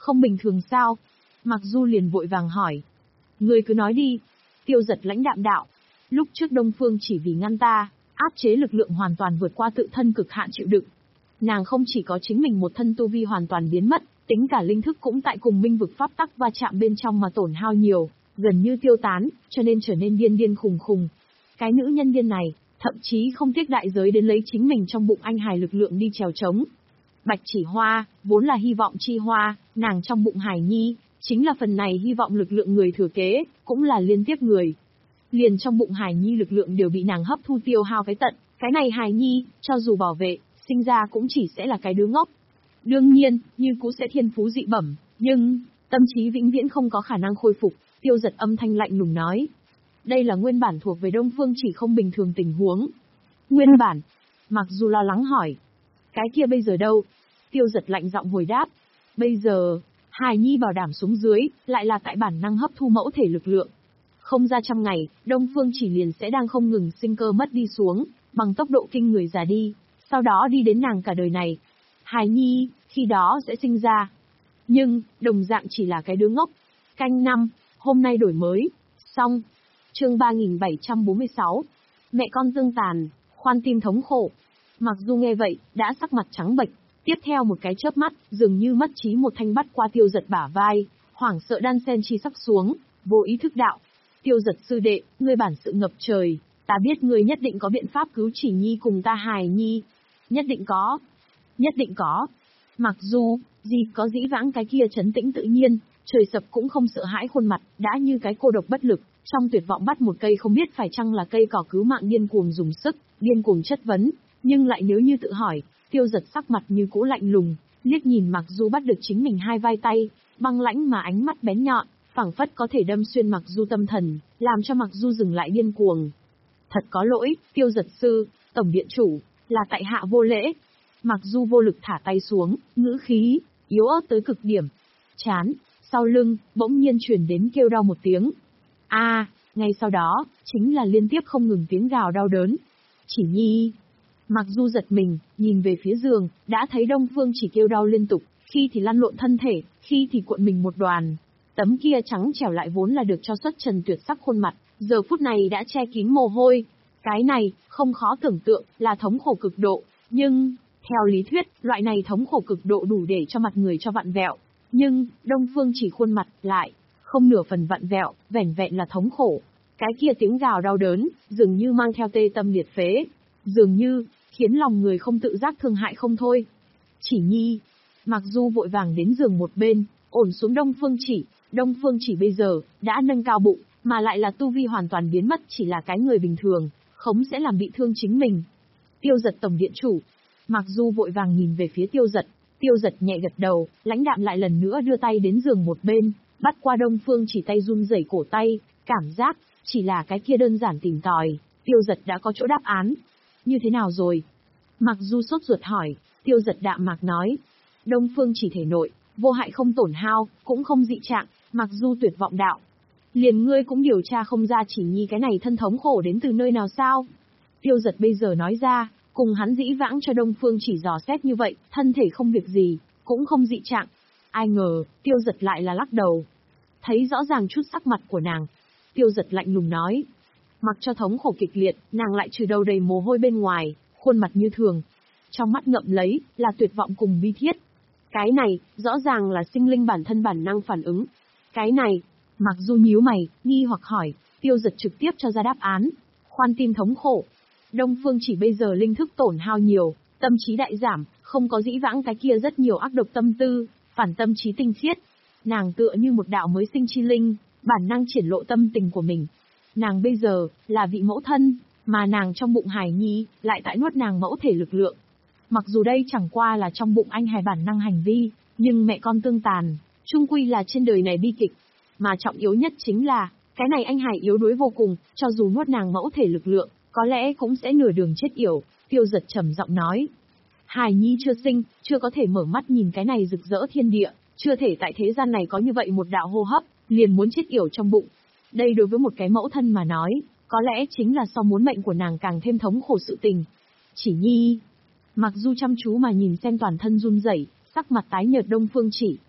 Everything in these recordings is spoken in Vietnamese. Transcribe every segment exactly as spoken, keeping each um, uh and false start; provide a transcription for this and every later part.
Không bình thường sao? Mặc Du liền vội vàng hỏi. Ngươi cứ nói đi. Tiêu Giật lãnh đạm đạo. Lúc trước Đông Phương chỉ vì ngăn ta, áp chế lực lượng hoàn toàn vượt qua tự thân cực hạn chịu đựng. Nàng không chỉ có chính mình một thân tu vi hoàn toàn biến mất, tính cả linh thức cũng tại cùng minh vực pháp tắc va chạm bên trong mà tổn hao nhiều, gần như tiêu tán, cho nên trở nên điên điên khùng khùng. Cái nữ nhân điên này, thậm chí không tiếc đại giới đến lấy chính mình trong bụng anh hài lực lượng đi trèo trống. Bạch Chỉ Hoa, vốn là hy vọng chi hoa, nàng trong bụng Hải Nhi, chính là phần này hy vọng lực lượng người thừa kế, cũng là liên tiếp người. Liền trong bụng Hải Nhi lực lượng đều bị nàng hấp thu tiêu hao cái tận, cái này Hải Nhi, cho dù bảo vệ, sinh ra cũng chỉ sẽ là cái đứa ngốc. Đương nhiên, như cũ sẽ thiên phú dị bẩm, nhưng, tâm trí vĩnh viễn không có khả năng khôi phục, Tiêu Giật âm thanh lạnh lùng nói. Đây là nguyên bản thuộc về Đông Phương chỉ không bình thường tình huống. Nguyên bản? Mặc dù lo lắng hỏi. Cái kia bây giờ đâu? Tiêu Giật lạnh giọng hồi đáp. Bây giờ, Hải Nhi bảo đảm xuống dưới, lại là tại bản năng hấp thu mẫu thể lực lượng. Không ra trăm ngày, Đông Phương chỉ liền sẽ đang không ngừng sinh cơ mất đi xuống, bằng tốc độ kinh người già đi, sau đó đi đến nàng cả đời này. Hải Nhi, khi đó sẽ sinh ra. Nhưng, đồng dạng chỉ là cái đứa ngốc. Canh năm, hôm nay đổi mới. Xong. Chương ba nghìn bảy trăm bốn mươi sáu. Mẹ con tương tàn, khoan tim thống khổ. Mặc dù nghe vậy, đã sắc mặt trắng bệch, tiếp theo một cái chớp mắt, dường như mất trí một thanh bắt qua Tiêu Giật bả vai, hoảng sợ đan sen chi sắc xuống, vô ý thức đạo. Tiêu Giật sư đệ, ngươi bản sự ngập trời, ta biết ngươi nhất định có biện pháp cứu Chỉ Nhi cùng ta Hài Nhi. Nhất định có. Nhất định có. Mặc dù, gì có dĩ vãng cái kia trấn tĩnh tự nhiên, trời sập cũng không sợ hãi khuôn mặt, đã như cái cô độc bất lực, trong tuyệt vọng bắt một cây không biết phải chăng là cây cỏ cứu mạng điên cuồng dùng sức, điên cuồng chất vấn, nhưng lại nếu như tự hỏi, Tiêu Giật sắc mặt như cũ lạnh lùng, liếc nhìn Mặc Du bắt được chính mình hai vai tay, băng lãnh mà ánh mắt bén nhọn, phảng phất có thể đâm xuyên Mặc Du tâm thần, làm cho Mặc Du dừng lại điên cuồng. Thật có lỗi, Tiêu Giật sư, tổng điện chủ, là tại hạ vô lễ. Mặc Du vô lực thả tay xuống, ngữ khí yếu ớt tới cực điểm. Chán, sau lưng bỗng nhiên truyền đến kêu đau một tiếng. A, à, ngay sau đó chính là liên tiếp không ngừng tiếng gào đau đớn. Chỉ Nhi. Mặc Du giật mình, nhìn về phía giường, đã thấy Đông Phương Chỉ kêu đau liên tục, khi thì lăn lộn thân thể, khi thì cuộn mình một đoàn. Tấm kia trắng trẻo lại vốn là được cho xuất trần tuyệt sắc khuôn mặt, giờ phút này đã che kín mồ hôi. Cái này, không khó tưởng tượng, là thống khổ cực độ, nhưng, theo lý thuyết, loại này thống khổ cực độ đủ để cho mặt người cho vặn vẹo. Nhưng, Đông Phương Chỉ khuôn mặt, lại, không nửa phần vặn vẹo, vẻn vẹn là thống khổ. Cái kia tiếng gào đau đớn, dường như mang theo tê tâm liệt phế. Dường như, khiến lòng người không tự giác thương hại không thôi. Chỉ Nhi. Mặc Du vội vàng đến giường một bên, ổn xuống Đông Phương Chỉ. Đông Phương Chỉ bây giờ, đã nâng cao bụng, mà lại là tu vi hoàn toàn biến mất chỉ là cái người bình thường, khống sẽ làm bị thương chính mình. Tiêu Giật tổng điện chủ. Mặc Du vội vàng nhìn về phía Tiêu Giật, Tiêu Giật nhẹ gật đầu, lãnh đạm lại lần nữa đưa tay đến giường một bên, bắt qua Đông Phương Chỉ tay run rẩy cổ tay, cảm giác, chỉ là cái kia đơn giản tìm tòi, Tiêu Giật đã có chỗ đáp án. Như thế nào rồi? Mặc Du sốt ruột hỏi, Tiêu Giật đạm mạc nói. Đông Phương Chỉ thể nội, vô hại không tổn hao, cũng không dị trạng, Mặc Du tuyệt vọng đạo. Liền ngươi cũng điều tra không ra Chỉ Nhi cái này thân thống khổ đến từ nơi nào sao? Tiêu Giật bây giờ nói ra, cùng hắn dĩ vãng cho Đông Phương Chỉ dò xét như vậy, thân thể không việc gì, cũng không dị trạng. Ai ngờ, Tiêu Giật lại là lắc đầu. Thấy rõ ràng chút sắc mặt của nàng, Tiêu Giật lạnh lùng nói. Mặc cho thống khổ kịch liệt, nàng lại trừ đầu đầy mồ hôi bên ngoài, khuôn mặt như thường. Trong mắt ngậm lấy, là tuyệt vọng cùng bi thiết. Cái này, rõ ràng là sinh linh bản thân bản năng phản ứng. Cái này, Mặc Du nhíu mày, nghi hoặc hỏi, Tiêu Giật trực tiếp cho ra đáp án. Khoan tim thống khổ. Đông Phương Chỉ bây giờ linh thức tổn hao nhiều, tâm trí đại giảm, không có dĩ vãng cái kia rất nhiều ác độc tâm tư, phản tâm trí tinh khiết. Nàng tựa như một đạo mới sinh chi linh, bản năng triển lộ tâm tình của mình. Nàng bây giờ, là vị mẫu thân, mà nàng trong bụng Hải Nhi, lại tại nuốt nàng mẫu thể lực lượng. Mặc dù đây chẳng qua là trong bụng anh hài bản năng hành vi, nhưng mẹ con tương tàn, chung quy là trên đời này bi kịch. Mà trọng yếu nhất chính là, cái này anh hài yếu đuối vô cùng, cho dù nuốt nàng mẫu thể lực lượng, có lẽ cũng sẽ nửa đường chết yểu. Tiêu Giật trầm giọng nói. Hải Nhi chưa sinh, chưa có thể mở mắt nhìn cái này rực rỡ thiên địa, chưa thể tại thế gian này có như vậy một đạo hô hấp, liền muốn chết yểu trong bụng. Đây đối với một cái mẫu thân mà nói, có lẽ chính là so muốn mệnh của nàng càng thêm thống khổ sự tình. Chỉ Nhi. Mặc dù chăm chú mà nhìn xem toàn thân run rẩy, sắc mặt tái nhợt Đông Phương Chỉ.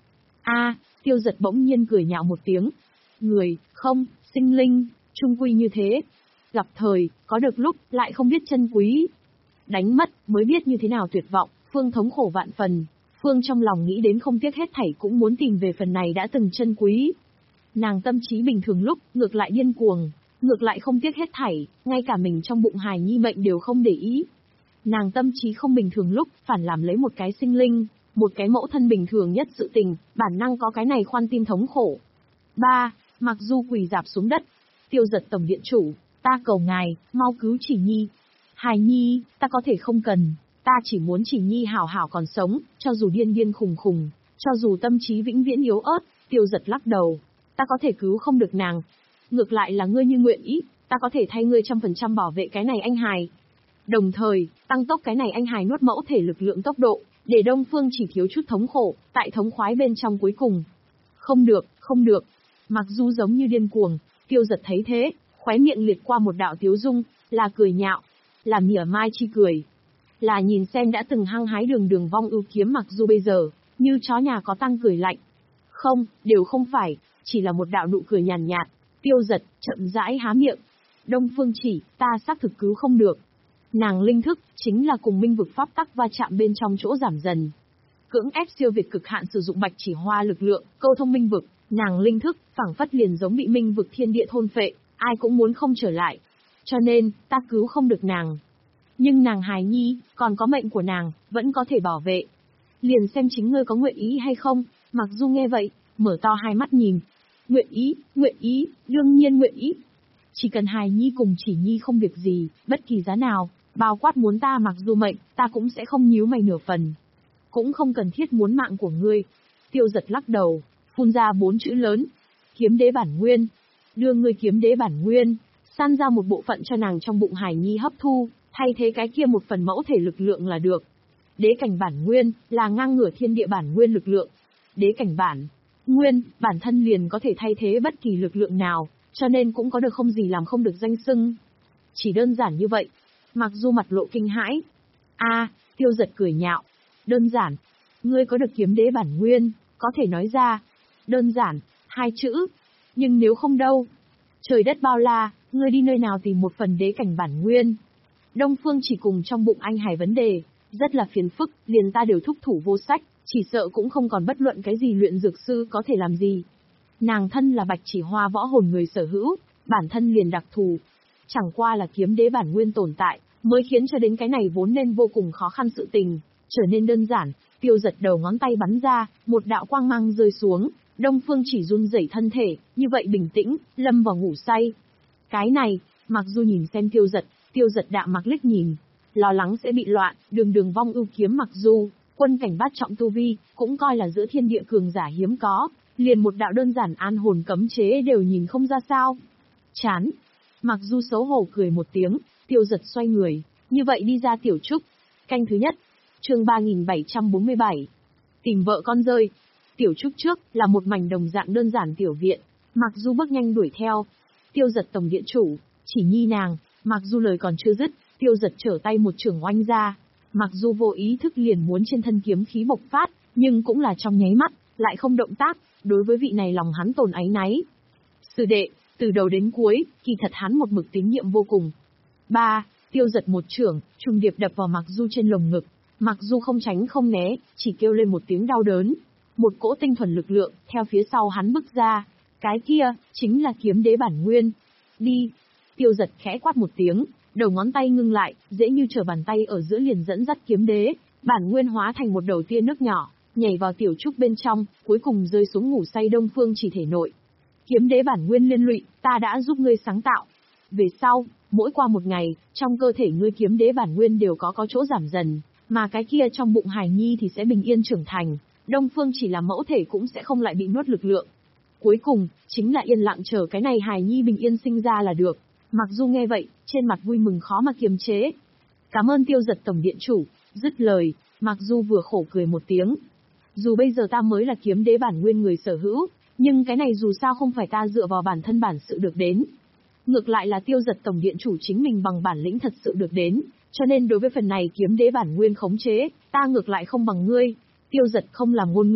A, Tiêu Giật bỗng nhiên cười nhạo một tiếng. Người, không, sinh linh, trung quy như thế. Gặp thời, có được lúc, lại không biết chân quý. Đánh mất, mới biết như thế nào tuyệt vọng, Phương thống khổ vạn phần. Phương trong lòng nghĩ đến không tiếc hết thảy cũng muốn tìm về phần này đã từng chân quý. Nàng tâm trí bình thường lúc, ngược lại điên cuồng, ngược lại không tiếc hết thảy, ngay cả mình trong bụng hài nhi mệnh đều không để ý. Nàng tâm trí không bình thường lúc, phản làm lấy một cái sinh linh, một cái mẫu thân bình thường nhất sự tình, bản năng có cái này khoan tim thống khổ. Ba, Mặc Du quỳ rạp xuống đất. Tiêu Giật tổng điện chủ, ta cầu ngài, mau cứu Chỉ Nhi. Hài nhi, ta có thể không cần, ta chỉ muốn Chỉ Nhi hảo hảo còn sống, cho dù điên điên khùng khùng, cho dù tâm trí vĩnh viễn yếu ớt. Tiêu Giật lắc đầu, ta có thể cứu không được nàng. Ngược lại là ngươi như nguyện ý, ta có thể thay ngươi trăm phần trăm bảo vệ cái này anh hài. Đồng thời, tăng tốc cái này anh hài nuốt mẫu thể lực lượng tốc độ, để Đông Phương chỉ thiếu chút thống khổ, tại thống khoái bên trong cuối cùng. Không được, không được. Mặc dù giống như điên cuồng, Tiêu Giật thấy thế, khóe miệng liệt qua một đạo tiếu dung, là cười nhạo, là mỉa mai chi cười. Là nhìn xem đã từng hăng hái đường đường vong ưu kiếm Mặc dù bây giờ, như chó nhà có tăng cười lạnh. Không, đều không phải, chỉ là một đạo nụ cười nhàn nhạt, nhạt. Tiêu Giật, chậm rãi há miệng. Đông Phương chỉ, ta xác thực cứu không được. Nàng linh thức, chính là cùng minh vực pháp tắc va chạm bên trong chỗ giảm dần. Cưỡng ép siêu việt cực hạn sử dụng bạch chỉ hoa lực lượng, câu thông minh vực, nàng linh thức, phảng phất liền giống bị minh vực thiên địa thôn phệ, ai cũng muốn không trở lại. Cho nên, ta cứu không được nàng. Nhưng nàng hài nhi, còn có mệnh của nàng, vẫn có thể bảo vệ. Liền xem chính ngươi có nguyện ý hay không. Mặc dù nghe vậy, mở to hai mắt nhìn. Nguyện ý, nguyện ý, đương nhiên nguyện ý. Chỉ cần hài nhi cùng Chỉ Nhi không việc gì, bất kỳ giá nào, bao quát muốn ta Mặc dù mệnh, ta cũng sẽ không nhíu mày nửa phần. Cũng không cần thiết muốn mạng của ngươi. Tiêu Giật lắc đầu, phun ra bốn chữ lớn. Kiếm đế bản nguyên. Đưa ngươi kiếm đế bản nguyên, săn ra một bộ phận cho nàng trong bụng hài nhi hấp thu, thay thế cái kia một phần mẫu thể lực lượng là được. Đế cảnh bản nguyên, là ngang ngửa thiên địa bản nguyên lực lượng. Đế cảnh bản nguyên, bản thân liền có thể thay thế bất kỳ lực lượng nào, cho nên cũng có được không gì làm không được danh xưng. Chỉ đơn giản như vậy. Mặc dù mặt lộ kinh hãi. A, Tiêu Giật cười nhạo. Đơn giản. Ngươi có được kiếm đế bản nguyên, có thể nói ra. Đơn giản, hai chữ. Nhưng nếu không đâu. Trời đất bao la, ngươi đi nơi nào tìm một phần đế cảnh bản nguyên. Đông Phương chỉ cùng trong bụng anh hài vấn đề, rất là phiền phức, liền ta đều thúc thủ vô sách, chỉ sợ cũng không còn bất luận cái gì luyện dược sư có thể làm gì. Nàng thân là bạch chỉ hoa võ hồn người sở hữu, bản thân liền đặc thù. Chẳng qua là kiếm đế bản nguyên tồn tại, mới khiến cho đến cái này vốn nên vô cùng khó khăn sự tình, trở nên đơn giản. Tiêu Giật đầu ngón tay bắn ra, một đạo quang mang rơi xuống, Đông Phương chỉ run rẩy thân thể, như vậy bình tĩnh, lâm vào ngủ say. Cái này, Mặc dù nhìn xem Tiêu Giật, Tiêu Giật đạm mặc liếc nhìn, lo lắng sẽ bị loạn, đường đường vong ưu kiếm Mặc dù, quân cảnh bát trọng tu vi, cũng coi là giữa thiên địa cường giả hiếm có, liền một đạo đơn giản an hồn cấm chế đều nhìn không ra sao. Chán. Mặc dù xấu hổ cười một tiếng, Tiêu Giật xoay người, như vậy đi ra tiểu trúc. Canh thứ nhất, chương ba nghìn bảy trăm bốn mươi bảy. Tìm vợ con rơi. Tiểu trúc trước, là một mảnh đồng dạng đơn giản tiểu viện, Mặc dù bước nhanh đuổi theo. Tiêu Giật tổng điện chủ, Chỉ Nhi nàng, Mặc dù lời còn chưa dứt, Tiêu Giật trở tay một chưởng oanh ra. Mặc dù vô ý thức liền muốn trên thân kiếm khí bộc phát, nhưng cũng là trong nháy mắt, lại không động tác, đối với vị này lòng hắn tồn áy náy. Sư đệ, từ đầu đến cuối, kỳ thật hắn một mực tín nhiệm vô cùng. Ba, Tiêu Giật một chưởng, trùng điệp đập vào Mặc Du trên lồng ngực. Mặc Du không tránh không né, chỉ kêu lên một tiếng đau đớn. Một cỗ tinh thuần lực lượng, theo phía sau hắn bức ra. Cái kia, chính là kiếm đế bản nguyên. Đi. Tiêu Giật khẽ quát một tiếng, đầu ngón tay ngưng lại, dễ như trở bàn tay ở giữa liền dẫn dắt kiếm đế, bản nguyên hóa thành một đầu tia nước nhỏ, nhảy vào tiểu trúc bên trong, cuối cùng rơi xuống ngủ say Đông Phương chỉ thể nội. Kiếm đế bản nguyên liên lụy, ta đã giúp ngươi sáng tạo. Về sau, mỗi qua một ngày, trong cơ thể ngươi kiếm đế bản nguyên đều có có chỗ giảm dần, mà cái kia trong bụng hài nhi thì sẽ bình yên trưởng thành, Đông Phương chỉ là mẫu thể cũng sẽ không lại bị nuốt lực lượng. Cuối cùng, chính là yên lặng chờ cái này hài nhi bình yên sinh ra là được. Mặc dù nghe vậy, trên mặt vui mừng khó mà kiềm chế. Cảm ơn Tiêu Giật tổng điện chủ. Dứt lời, Mặc dù vừa khổ cười một tiếng. Dù bây giờ ta mới là kiếm đế bản nguyên người sở hữu, nhưng cái này dù sao không phải ta dựa vào bản thân bản sự được đến. Ngược lại là Tiêu Giật tổng điện chủ chính mình bằng bản lĩnh thật sự được đến, cho nên đối với phần này kiếm đế bản nguyên khống chế, ta ngược lại không bằng ngươi. Tiêu Giật không làm ngôn ngữ,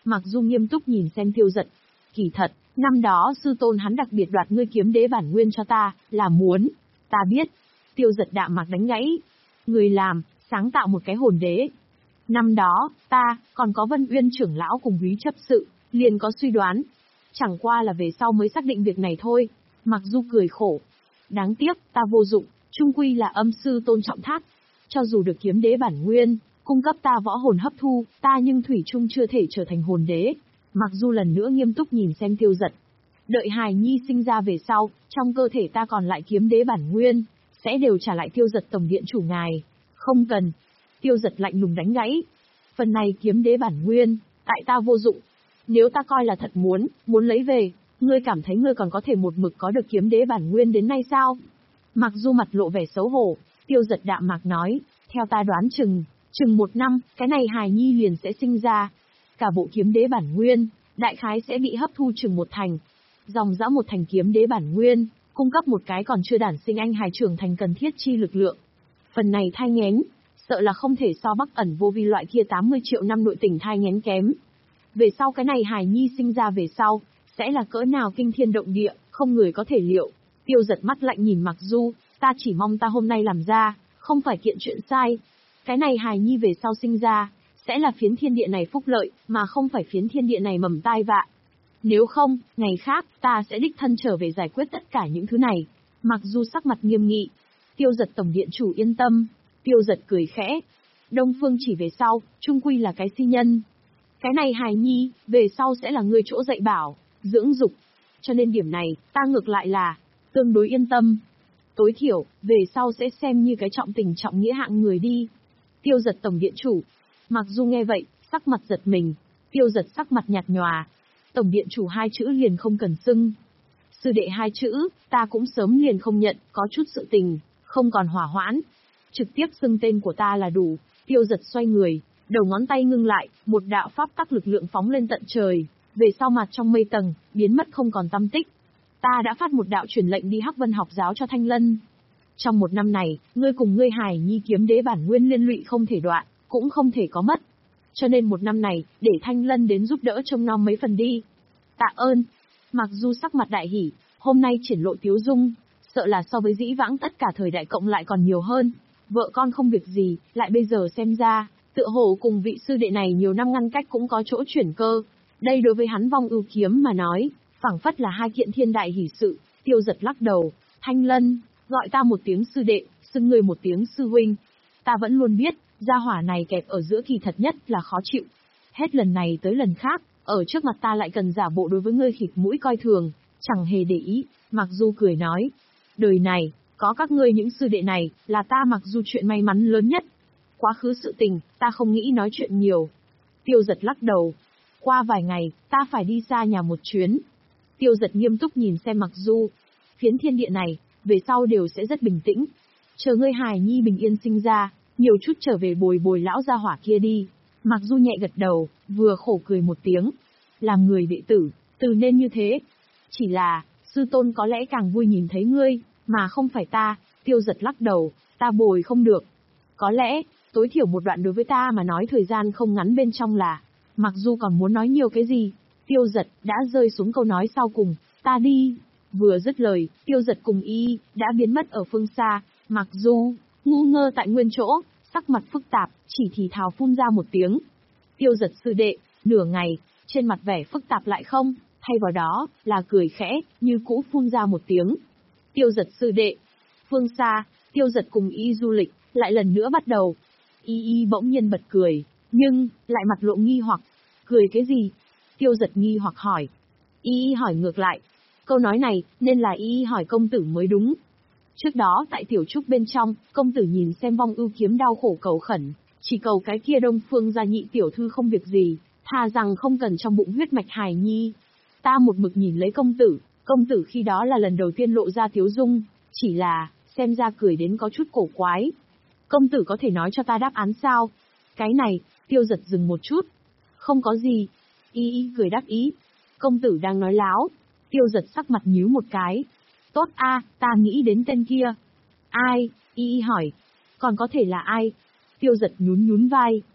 Mặc dù nghiêm túc nhìn xem Tiêu Giật. Kỳ thật, năm đó sư tôn hắn đặc biệt đoạt ngươi kiếm đế bản nguyên cho ta, là muốn. Ta biết. Tiêu Giật đạm mạc đánh gãy. Người làm, sáng tạo một cái hồn đế. Năm đó, ta, còn có Vân Uyên trưởng lão cùng Úy chấp sự, liền có suy đoán. Chẳng qua là về sau mới xác định việc này thôi. Mặc dù cười khổ. Đáng tiếc, ta vô dụng, chung quy là âm sư tôn trọng thác. Cho dù được kiếm đế bản nguyên, cung cấp ta võ hồn hấp thu, ta nhưng thủy chung chưa thể trở thành hồn đế. Mặc dù lần nữa nghiêm túc nhìn xem Tiêu Giật. Đợi hài nhi sinh ra về sau, trong cơ thể ta còn lại kiếm đế bản nguyên, sẽ đều trả lại Tiêu Giật tổng điện chủ ngài. Không cần. Tiêu Giật lạnh lùng đánh gãy. Phần này kiếm đế bản nguyên, tại ta vô dụng. Nếu ta coi là thật muốn, muốn lấy về, ngươi cảm thấy ngươi còn có thể một mực có được kiếm đế bản nguyên đến nay sao? Mặc dù mặt lộ vẻ xấu hổ, Tiêu Giật đạm mạc nói, theo ta đoán chừng, chừng một năm, cái này hài nhi liền sẽ sinh ra. Cả bộ kiếm đế bản nguyên, đại khái sẽ bị hấp thu chừng một thành. Dòng dã một thành kiếm đế bản nguyên, cung cấp một cái còn chưa đản sinh anh hài trưởng thành cần thiết chi lực lượng. Phần này thai nghén, sợ là không thể so Bắc Ẩn Vô Vi loại kia tám mươi triệu năm nội tình thai nghén kém. Về sau cái này hài nhi sinh ra về sau, sẽ là cỡ nào kinh thiên động địa, không người có thể liệu. Tiêu Giật mắt lạnh nhìn Mặc Du, ta chỉ mong ta hôm nay làm ra, không phải kiện chuyện sai. Cái này hài nhi về sau sinh ra, sẽ là phiến thiên địa này phúc lợi, mà không phải phiến thiên địa này mầm tai vạ. Nếu không, ngày khác, ta sẽ đích thân trở về giải quyết tất cả những thứ này. Mặc Du sắc mặt nghiêm nghị. Tiêu Giật tổng điện chủ yên tâm. Tiêu Giật cười khẽ. Đông Phương chỉ về sau, chung quy là cái si nhân. Cái này hài nhi, về sau sẽ là người chỗ dạy bảo, dưỡng dục. Cho nên điểm này, ta ngược lại là, tương đối yên tâm. Tối thiểu, về sau sẽ xem như cái trọng tình trọng nghĩa hạng người đi. Tiêu Giật tổng điện chủ. Mặc dù nghe vậy, sắc mặt giật mình. Tiêu Giật sắc mặt nhạt nhòa. Tổng điện chủ hai chữ liền không cần xưng. Sư đệ hai chữ, ta cũng sớm liền không nhận, có chút sự tình, không còn hỏa hoãn. Trực tiếp xưng tên của ta là đủ. Tiêu Giật xoay người, đầu ngón tay ngưng lại, một đạo pháp tắc lực lượng phóng lên tận trời, về sau mặt trong mây tầng, biến mất không còn tăm tích. Ta đã phát một đạo truyền lệnh đi Hắc Vân học giáo cho Thanh Lân. Trong một năm này, ngươi cùng ngươi hài nhi kiếm đế bản nguyên liên lụy không thể đoạn, cũng không thể có mất. Cho nên một năm này, để Thanh Lân đến giúp đỡ trông nom mấy phần đi. Tạ ơn. Mặc dù sắc mặt đại hỉ, hôm nay triển lộ tiếu dung, sợ là so với dĩ vãng tất cả thời đại cộng lại còn nhiều hơn. Vợ con không việc gì, lại bây giờ xem ra, tựa hồ cùng vị sư đệ này nhiều năm ngăn cách cũng có chỗ chuyển cơ. Đây đối với hắn Vong Ưu Kiếm mà nói, phảng phất là hai kiện thiên đại hỷ sự. Tiêu Giật lắc đầu. Thanh Lân, gọi ta một tiếng sư đệ, xưng ngươi một tiếng sư huynh. Ta vẫn luôn biết, gia hỏa này kẹp ở giữa kỳ thật nhất là khó chịu. Hết lần này tới lần khác, ở trước mặt ta lại cần giả bộ đối với ngươi khịt mũi coi thường, chẳng hề để ý. Mặc dù cười nói, đời này, có các ngươi những sư đệ này, là ta mặc dù chuyện may mắn lớn nhất. Quá khứ sự tình, ta không nghĩ nói chuyện nhiều. Tiêu Giật lắc đầu. Qua vài ngày, ta phải đi xa nhà một chuyến. Tiêu Giật nghiêm túc nhìn xem Mặc Du. Phiến thiên địa này, về sau đều sẽ rất bình tĩnh. Chờ ngươi hài nhi bình yên sinh ra, nhiều chút trở về bồi bồi lão gia hỏa kia đi. Mặc Du nhẹ gật đầu, vừa khổ cười một tiếng. Làm người đệ tử, từ nên như thế. Chỉ là, sư tôn có lẽ càng vui nhìn thấy ngươi, mà không phải ta. Tiêu Giật lắc đầu, ta bồi không được. Có lẽ, tối thiểu một đoạn đối với ta mà nói thời gian không ngắn bên trong là, Mặc dù còn muốn nói nhiều cái gì, Tiêu Giật đã rơi xuống câu nói sau cùng, ta đi. Vừa dứt lời, Tiêu Giật cùng y đã biến mất ở phương xa. Mặc dù ngu ngơ tại nguyên chỗ, sắc mặt phức tạp, chỉ thì thào phun ra một tiếng. Tiêu Giật sư đệ, nửa ngày, trên mặt vẻ phức tạp lại không, thay vào đó là cười khẽ, như cũ phun ra một tiếng. Tiêu Giật sư đệ. Phương xa, Tiêu Giật cùng y du lịch, lại lần nữa bắt đầu. Y y bỗng nhiên bật cười, nhưng, lại mặt lộ nghi hoặc. Cười cái gì? Tiêu Giật nghi hoặc hỏi. Y y hỏi ngược lại. Câu nói này, nên là y y hỏi công tử mới đúng. Trước đó tại tiểu trúc bên trong, công tử nhìn xem Vong Ưu Kiếm đau khổ cầu khẩn, chỉ cầu cái kia Đông Phương gia nhị tiểu thư không việc gì, thà rằng không cần trong bụng huyết mạch hài nhi. Ta một mực nhìn lấy công tử, công tử khi đó là lần đầu tiên lộ ra tiếu dung, chỉ là, xem ra cười đến có chút cổ quái. Công tử có thể nói cho ta đáp án sao? Cái này, Tiêu Giật dừng một chút. Không có gì. Y y cười đáp ý. Công tử đang nói láo. Tiêu Giật sắc mặt nhíu một cái. Tốt a, ta nghĩ đến tên kia. Ai? Y y hỏi. Còn có thể là ai? Tiêu Giật nhún nhún vai.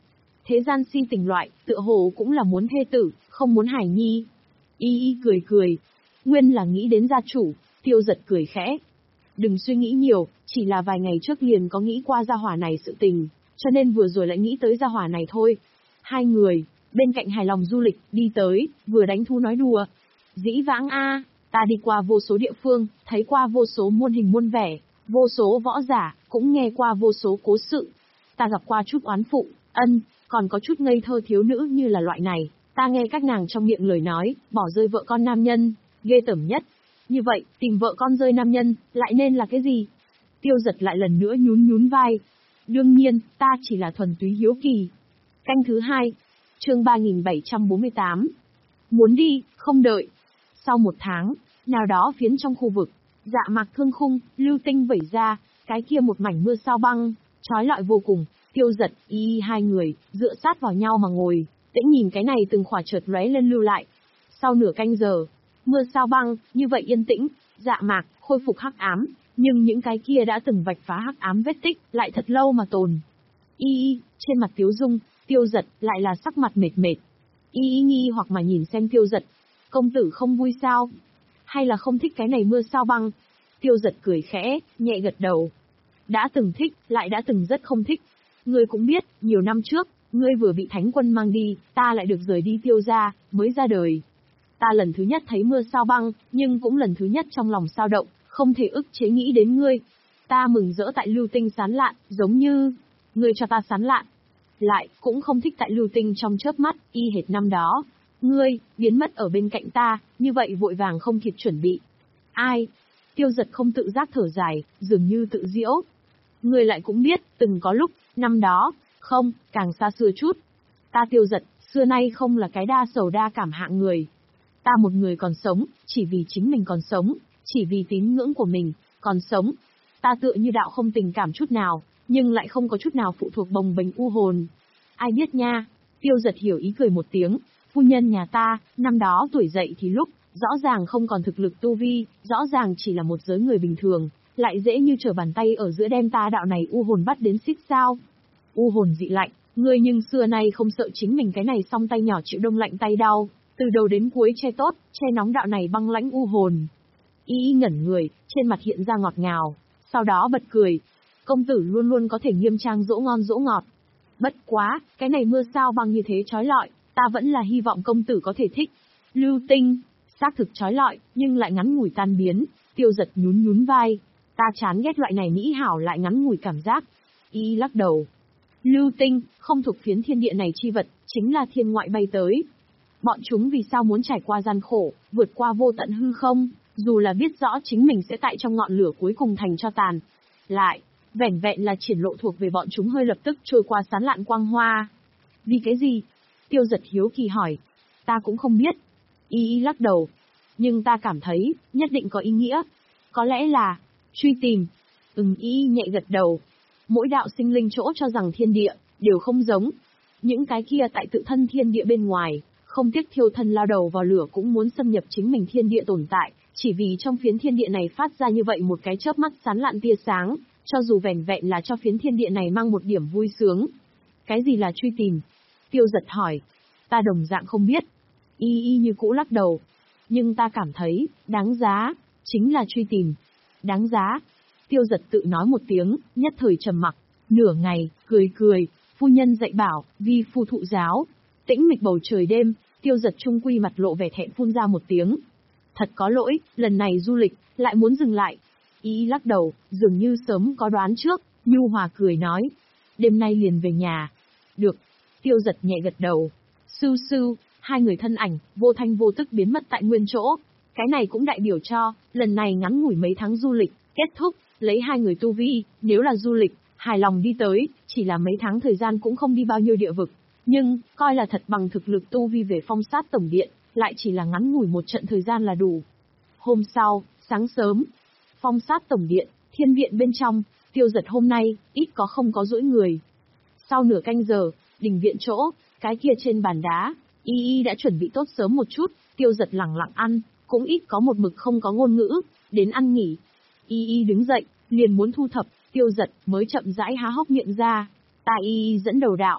Thế gian si tình loại, tựa hồ cũng là muốn thê tử, không muốn hài nhi. Y y cười cười. Nguyên là nghĩ đến gia chủ, Tiêu Giật cười khẽ. Đừng suy nghĩ nhiều, chỉ là vài ngày trước liền có nghĩ qua gia hỏa này sự tình, cho nên vừa rồi lại nghĩ tới gia hỏa này thôi. Hai người, bên cạnh hài lòng du lịch, đi tới, vừa đánh thú nói đùa. Dĩ vãng a, ta đi qua vô số địa phương, thấy qua vô số muôn hình muôn vẻ, vô số võ giả, cũng nghe qua vô số cố sự. Ta gặp qua chút oán phụ, ân, còn có chút ngây thơ thiếu nữ như là loại này, ta nghe các nàng trong miệng lời nói, bỏ rơi vợ con nam nhân, ghê tởm nhất. Như vậy, tìm vợ con rơi nam nhân, lại nên là cái gì? Tiêu Giật lại lần nữa nhún nhún vai. Đương nhiên, ta chỉ là thuần túy hiếu kỳ. Canh thứ hai, chương ba nghìn bảy trăm bốn mươi tám. Muốn đi, không đợi. Sau một tháng, nào đó phiến trong khu vực, dạ mạc thương khung, lưu tinh vẩy ra, cái kia một mảnh mưa sao băng, trói lọi vô cùng. Tiêu Giật, y y hai người, dựa sát vào nhau mà ngồi, tĩnh nhìn cái này từng khỏa chợt lóe lên lưu lại. Sau nửa canh giờ, mưa sao băng, như vậy yên tĩnh, dạ mạc, khôi phục hắc ám, nhưng những cái kia đã từng vạch phá hắc ám vết tích, lại thật lâu mà tồn. Y y, trên mặt Tiếu Dung, Tiêu Giật, lại là sắc mặt mệt mệt. Y y nghi hoặc mà nhìn xem Tiêu Giật. Công tử không vui sao? Hay là không thích cái này mưa sao băng? Tiêu Giật cười khẽ, nhẹ gật đầu. Đã từng thích, lại đã từng rất không thích. Ngươi cũng biết, nhiều năm trước, ngươi vừa bị thánh quân mang đi, ta lại được rời đi Tiêu gia, mới ra đời. Ta lần thứ nhất thấy mưa sao băng, nhưng cũng lần thứ nhất trong lòng sao động, không thể ức chế nghĩ đến ngươi. Ta mừng rỡ tại lưu tinh sán lạn, giống như ngươi cho ta sán lạn. Lại, cũng không thích tại lưu tinh trong chớp mắt, y hệt năm đó. Ngươi, biến mất ở bên cạnh ta, như vậy vội vàng không kịp chuẩn bị. Ai? Tiêu Giật không tự giác thở dài, dường như tự giễu. Ngươi lại cũng biết, từng có lúc, năm đó, không, càng xa xưa chút. Ta Tiêu Giật, xưa nay không là cái đa sầu đa cảm hạng người. Ta một người còn sống, chỉ vì chính mình còn sống, chỉ vì tín ngưỡng của mình, còn sống. Ta tựa như đạo không tình cảm chút nào, nhưng lại không có chút nào phụ thuộc bồng bềnh u hồn. Ai biết nha? Tiêu Giật hiểu ý cười một tiếng. Phu nhân nhà ta, năm đó tuổi dậy thì lúc, rõ ràng không còn thực lực tu vi, rõ ràng chỉ là một giới người bình thường, lại dễ như trở bàn tay ở giữa đem ta đạo này u hồn bắt đến xích sao. U hồn dị lạnh, ngươi nhưng xưa nay không sợ chính mình cái này song tay nhỏ chịu đông lạnh tay đau, từ đầu đến cuối che tốt, che nóng đạo này băng lãnh u hồn. Y y ngẩn người, trên mặt hiện ra ngọt ngào, sau đó bật cười. Công tử luôn luôn có thể nghiêm trang dỗ ngon dỗ ngọt. Bất quá, cái này mưa sao băng như thế chói lọi, ta vẫn là hy vọng công tử có thể thích. Lưu tinh, xác thực chói lọi, nhưng lại ngắn ngủi tan biến. Tiêu Giật nhún nhún vai. Ta chán ghét loại này mỹ hảo lại ngắn ngủi cảm giác. Y lắc đầu. Lưu tinh, không thuộc phiến thiên địa này chi vật, chính là thiên ngoại bay tới. Bọn chúng vì sao muốn trải qua gian khổ, vượt qua vô tận hư không, dù là biết rõ chính mình sẽ tại trong ngọn lửa cuối cùng thành cho tàn. Lại, vẻn vẹn là triển lộ thuộc về bọn chúng hơi lập tức trôi qua sán lạn quang hoa. Vì cái gì? Tiêu Giật hiếu kỳ hỏi. Ta cũng không biết. Y y lắc đầu. Nhưng ta cảm thấy, nhất định có ý nghĩa. Có lẽ là, truy tìm. Ừm, y nhẹ gật đầu. Mỗi đạo sinh linh chỗ cho rằng thiên địa, đều không giống. Những cái kia tại tự thân thiên địa bên ngoài, không tiếc thiêu thân lao đầu vào lửa cũng muốn xâm nhập chính mình thiên địa tồn tại, chỉ vì trong phiến thiên địa này phát ra như vậy một cái chớp mắt sán lạn tia sáng, cho dù vẻn vẹn là cho phiến thiên địa này mang một điểm vui sướng. Cái gì là truy tìm? Tiêu Giật hỏi. Ta đồng dạng không biết. Y y như cũ lắc đầu. Nhưng ta cảm thấy, đáng giá, chính là truy tìm. Đáng giá. Tiêu Giật tự nói một tiếng, nhất thời trầm mặc, nửa ngày, cười cười, phu nhân dạy bảo, vi phu thụ giáo. Tĩnh mịch bầu trời đêm, Tiêu Giật trung quy mặt lộ vẻ thẹn phun ra một tiếng. Thật có lỗi, lần này du lịch, lại muốn dừng lại. Y lắc đầu, dường như sớm có đoán trước, nhu hòa cười nói. Đêm nay liền về nhà. Được. Tiêu Giật nhẹ gật đầu. Sưu sưu, hai người thân ảnh, vô thanh vô tức biến mất tại nguyên chỗ. Cái này cũng đại biểu cho, lần này ngắn ngủi mấy tháng du lịch, kết thúc, lấy hai người tu vi, nếu là du lịch, hài lòng đi tới, chỉ là mấy tháng thời gian cũng không đi bao nhiêu địa vực. Nhưng, coi là thật bằng thực lực tu vi về phong sát tổng điện, lại chỉ là ngắn ngủi một trận thời gian là đủ. Hôm sau, sáng sớm, phong sát tổng điện, thiên viện bên trong, Tiêu Giật hôm nay, ít có không có duỗi người. Sau nửa canh giờ, đình viện chỗ, cái kia trên bàn đá, Y Y đã chuẩn bị tốt sớm một chút, Tiêu Giật lẳng lặng ăn, cũng ít có một mực không có ngôn ngữ, đến ăn nghỉ. Y Y đứng dậy, liền muốn thu thập, Tiêu Giật mới chậm rãi há hốc miệng ra. Ta Y Y dẫn đầu đạo.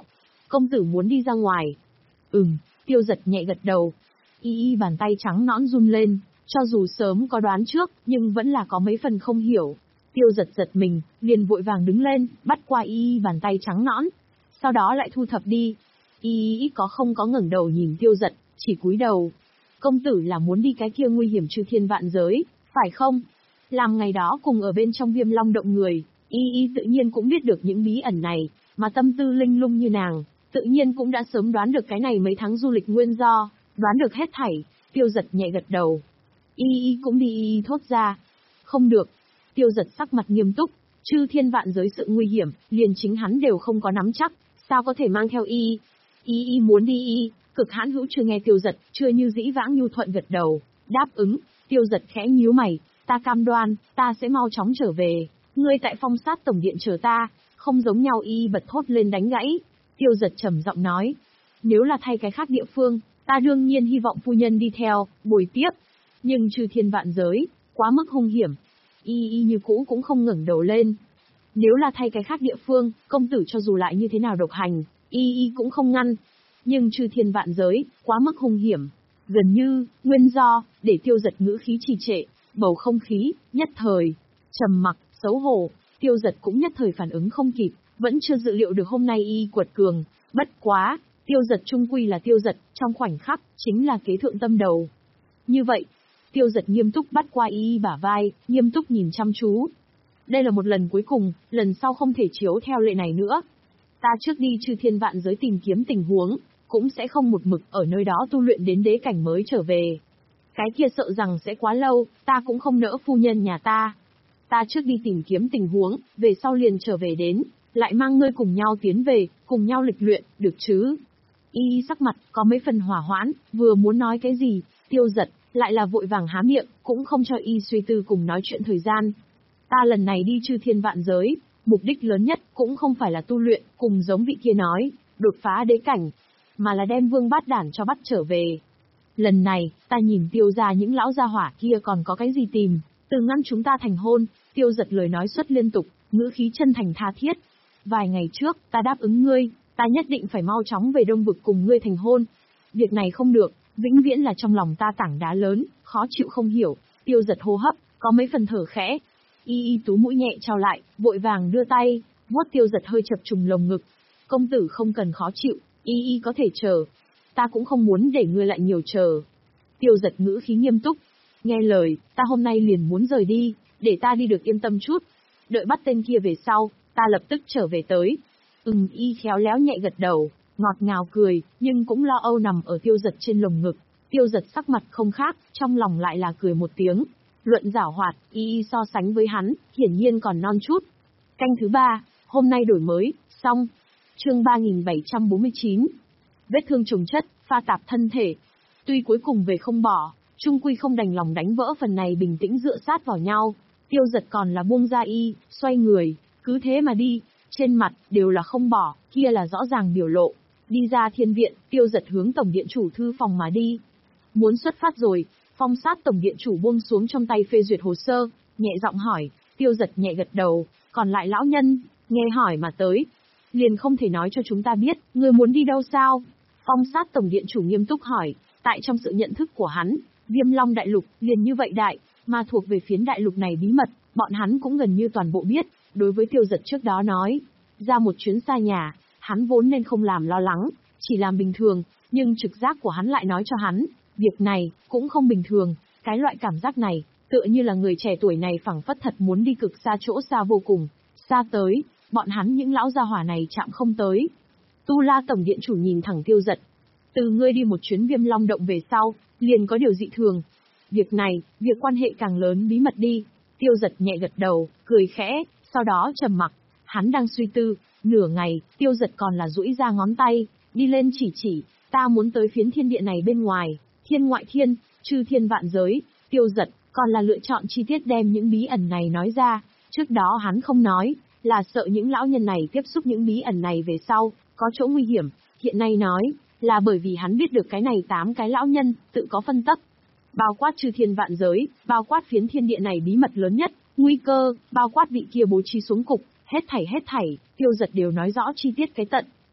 công tử muốn đi ra ngoài. Ừm, Tiêu Giật nhẹ gật đầu. Y y bàn tay trắng nõn run lên, cho dù sớm có đoán trước, nhưng vẫn là có mấy phần không hiểu. Tiêu Giật giật mình, liền vội vàng đứng lên, bắt qua y y bàn tay trắng nõn. Sau đó lại thu thập đi. Y y có không có ngẩng đầu nhìn Tiêu Giật, chỉ cúi đầu. Công tử là muốn đi cái kia nguy hiểm chư thiên vạn giới, phải không? Làm ngày đó cùng ở bên trong Viêm Long động người, y y tự nhiên cũng biết được những bí ẩn này, mà tâm tư linh lung như nàng, tự nhiên cũng đã sớm đoán được cái này mấy tháng du lịch nguyên do, đoán được hết thảy. Tiêu Giật nhẹ gật đầu. Y y cũng đi y y thốt ra. Không được. Tiêu Giật sắc mặt nghiêm túc, chư thiên vạn giới sự nguy hiểm, liền chính hắn đều không có nắm chắc, sao có thể mang theo y? Y y muốn đi y, Cực Hãn Hữu chưa nghe Tiêu Giật, chưa như dĩ vãng nhu thuận gật đầu, đáp ứng. Tiêu Giật khẽ nhíu mày, ta cam đoan, ta sẽ mau chóng trở về, ngươi tại Phong Sát tổng điện chờ ta, không giống nhau. Y bật thốt lên đánh gãy. Tiêu Giật trầm giọng nói, nếu là thay cái khác địa phương, ta đương nhiên hy vọng phu nhân đi theo, bồi tiếp, nhưng chư thiên vạn giới, quá mức hung hiểm. Y y như cũ cũng không ngẩng đầu lên. Nếu là thay cái khác địa phương, công tử cho dù lại như thế nào độc hành, y y cũng không ngăn. Nhưng chư thiên vạn giới, quá mức hung hiểm. Gần như, nguyên do, để Tiêu Giật ngữ khí trì trệ, bầu không khí, nhất thời, trầm mặc, xấu hổ. Tiêu Giật cũng nhất thời phản ứng không kịp, vẫn chưa dự liệu được hôm nay y quật cường. Bất quá, Tiêu Giật trung quy là Tiêu Giật, trong khoảnh khắc, chính là kế thượng tâm đầu. Như vậy, Tiêu Giật nghiêm túc bắt qua y bả vai, nghiêm túc nhìn chăm chú. Đây là một lần cuối cùng, lần sau không thể chiếu theo lệ này nữa. Ta trước đi chư thiên vạn giới tìm kiếm tình huống, cũng sẽ không một mực ở nơi đó tu luyện đến đế cảnh mới trở về. Cái kia sợ rằng sẽ quá lâu, ta cũng không nỡ phu nhân nhà ta. Ta trước đi tìm kiếm tình huống, về sau liền trở về đến, lại mang ngươi cùng nhau tiến về, cùng nhau lịch luyện, được chứ? Y sắc mặt, có mấy phần hỏa hoãn, vừa muốn nói cái gì, Tiêu Giật, lại là vội vàng há miệng, cũng không cho y suy tư cùng nói chuyện thời gian. Ta lần này đi chư thiên vạn giới, mục đích lớn nhất cũng không phải là tu luyện, cùng giống vị kia nói, đột phá đế cảnh, mà là đem Vương Bát Đản cho bắt trở về. Lần này, ta nhìn Tiêu gia những lão gia hỏa kia còn có cái gì tìm, từ ngăn chúng ta thành hôn. Tiêu Giật lời nói xuất liên tục, ngữ khí chân thành tha thiết. Vài ngày trước, ta đáp ứng ngươi, ta nhất định phải mau chóng về Đông Vực cùng ngươi thành hôn. Việc này không được, vĩnh viễn là trong lòng ta tảng đá lớn, khó chịu không hiểu. Tiêu Giật hô hấp, có mấy phần thở khẽ. Y y tú mũi nhẹ trao lại, vội vàng đưa tay, vuốt Tiêu Giật hơi chập trùng lồng ngực. Công tử không cần khó chịu, y y có thể chờ. Ta cũng không muốn để ngươi lại nhiều chờ. Tiêu Giật ngữ khí nghiêm túc. Nghe lời, ta hôm nay liền muốn rời đi, để ta đi được yên tâm chút. Đợi bắt tên kia về sau, ta lập tức trở về tới. Ừm, y khéo léo nhẹ gật đầu, ngọt ngào cười, nhưng cũng lo âu nằm ở Tiêu Giật trên lồng ngực. Tiêu Giật sắc mặt không khác, trong lòng lại là cười một tiếng. Luận giảo hoạt, y y so sánh với hắn, hiển nhiên còn non chút. Canh thứ ba, hôm nay đổi mới, xong. Chương ba nghìn bảy trăm bốn mươi chín. Vết thương chồng chất, pha tạp thân thể. Tuy cuối cùng về không bỏ, chung quy không đành lòng đánh vỡ phần này bình tĩnh dựa sát vào nhau. Tiêu Giật còn là buông ra y, xoay người, cứ thế mà đi, trên mặt đều là không bỏ, kia là rõ ràng biểu lộ. Đi ra thiên viện, Tiêu Giật hướng tổng điện chủ thư phòng mà đi. Muốn xuất phát rồi. Phong Sát tổng điện chủ buông xuống trong tay phê duyệt hồ sơ, nhẹ giọng hỏi. Tiêu Giật nhẹ gật đầu, còn lại lão nhân, nghe hỏi mà tới. Liền không thể nói cho chúng ta biết, người muốn đi đâu sao? Phong Sát tổng điện chủ nghiêm túc hỏi. Tại trong sự nhận thức của hắn, Viêm Long đại lục liền như vậy đại, mà thuộc về phiến đại lục này bí mật, bọn hắn cũng gần như toàn bộ biết. Đối với Tiêu Giật trước đó nói, ra một chuyến xa nhà, hắn vốn nên không làm lo lắng, chỉ làm bình thường, nhưng trực giác của hắn lại nói cho hắn, việc này cũng không bình thường. Cái loại cảm giác này, tựa như là người trẻ tuổi này phảng phất thật muốn đi cực xa chỗ xa vô cùng, xa tới, bọn hắn những lão gia hỏa này chạm không tới. Tu La tổng điện chủ nhìn thẳng Tiêu Giật. Từ ngươi đi một chuyến Viêm Long động về sau, liền có điều dị thường. Việc này, việc quan hệ càng lớn bí mật đi. Tiêu Giật nhẹ gật đầu, cười khẽ, sau đó trầm mặc. Hắn đang suy tư, nửa ngày, Tiêu Giật còn là duỗi ra ngón tay, đi lên chỉ chỉ, ta muốn tới phiến thiên địa này bên ngoài, thiên ngoại thiên, chư thiên vạn giới. Tiêu Giật còn là lựa chọn chi tiết đem những bí ẩn này nói ra. Trước đó hắn không nói, là sợ những lão nhân này tiếp xúc những bí ẩn này về sau, có chỗ nguy hiểm. Hiện nay nói, là bởi vì hắn biết được cái này tám cái lão nhân, tự có phân tắc. Bao quát chư thiên vạn giới, bao quát phiến thiên địa này bí mật lớn nhất, nguy cơ, bao quát vị kia bố trí xuống cục, hết thảy hết thảy, Tiêu Giật đều nói rõ chi tiết cái tận.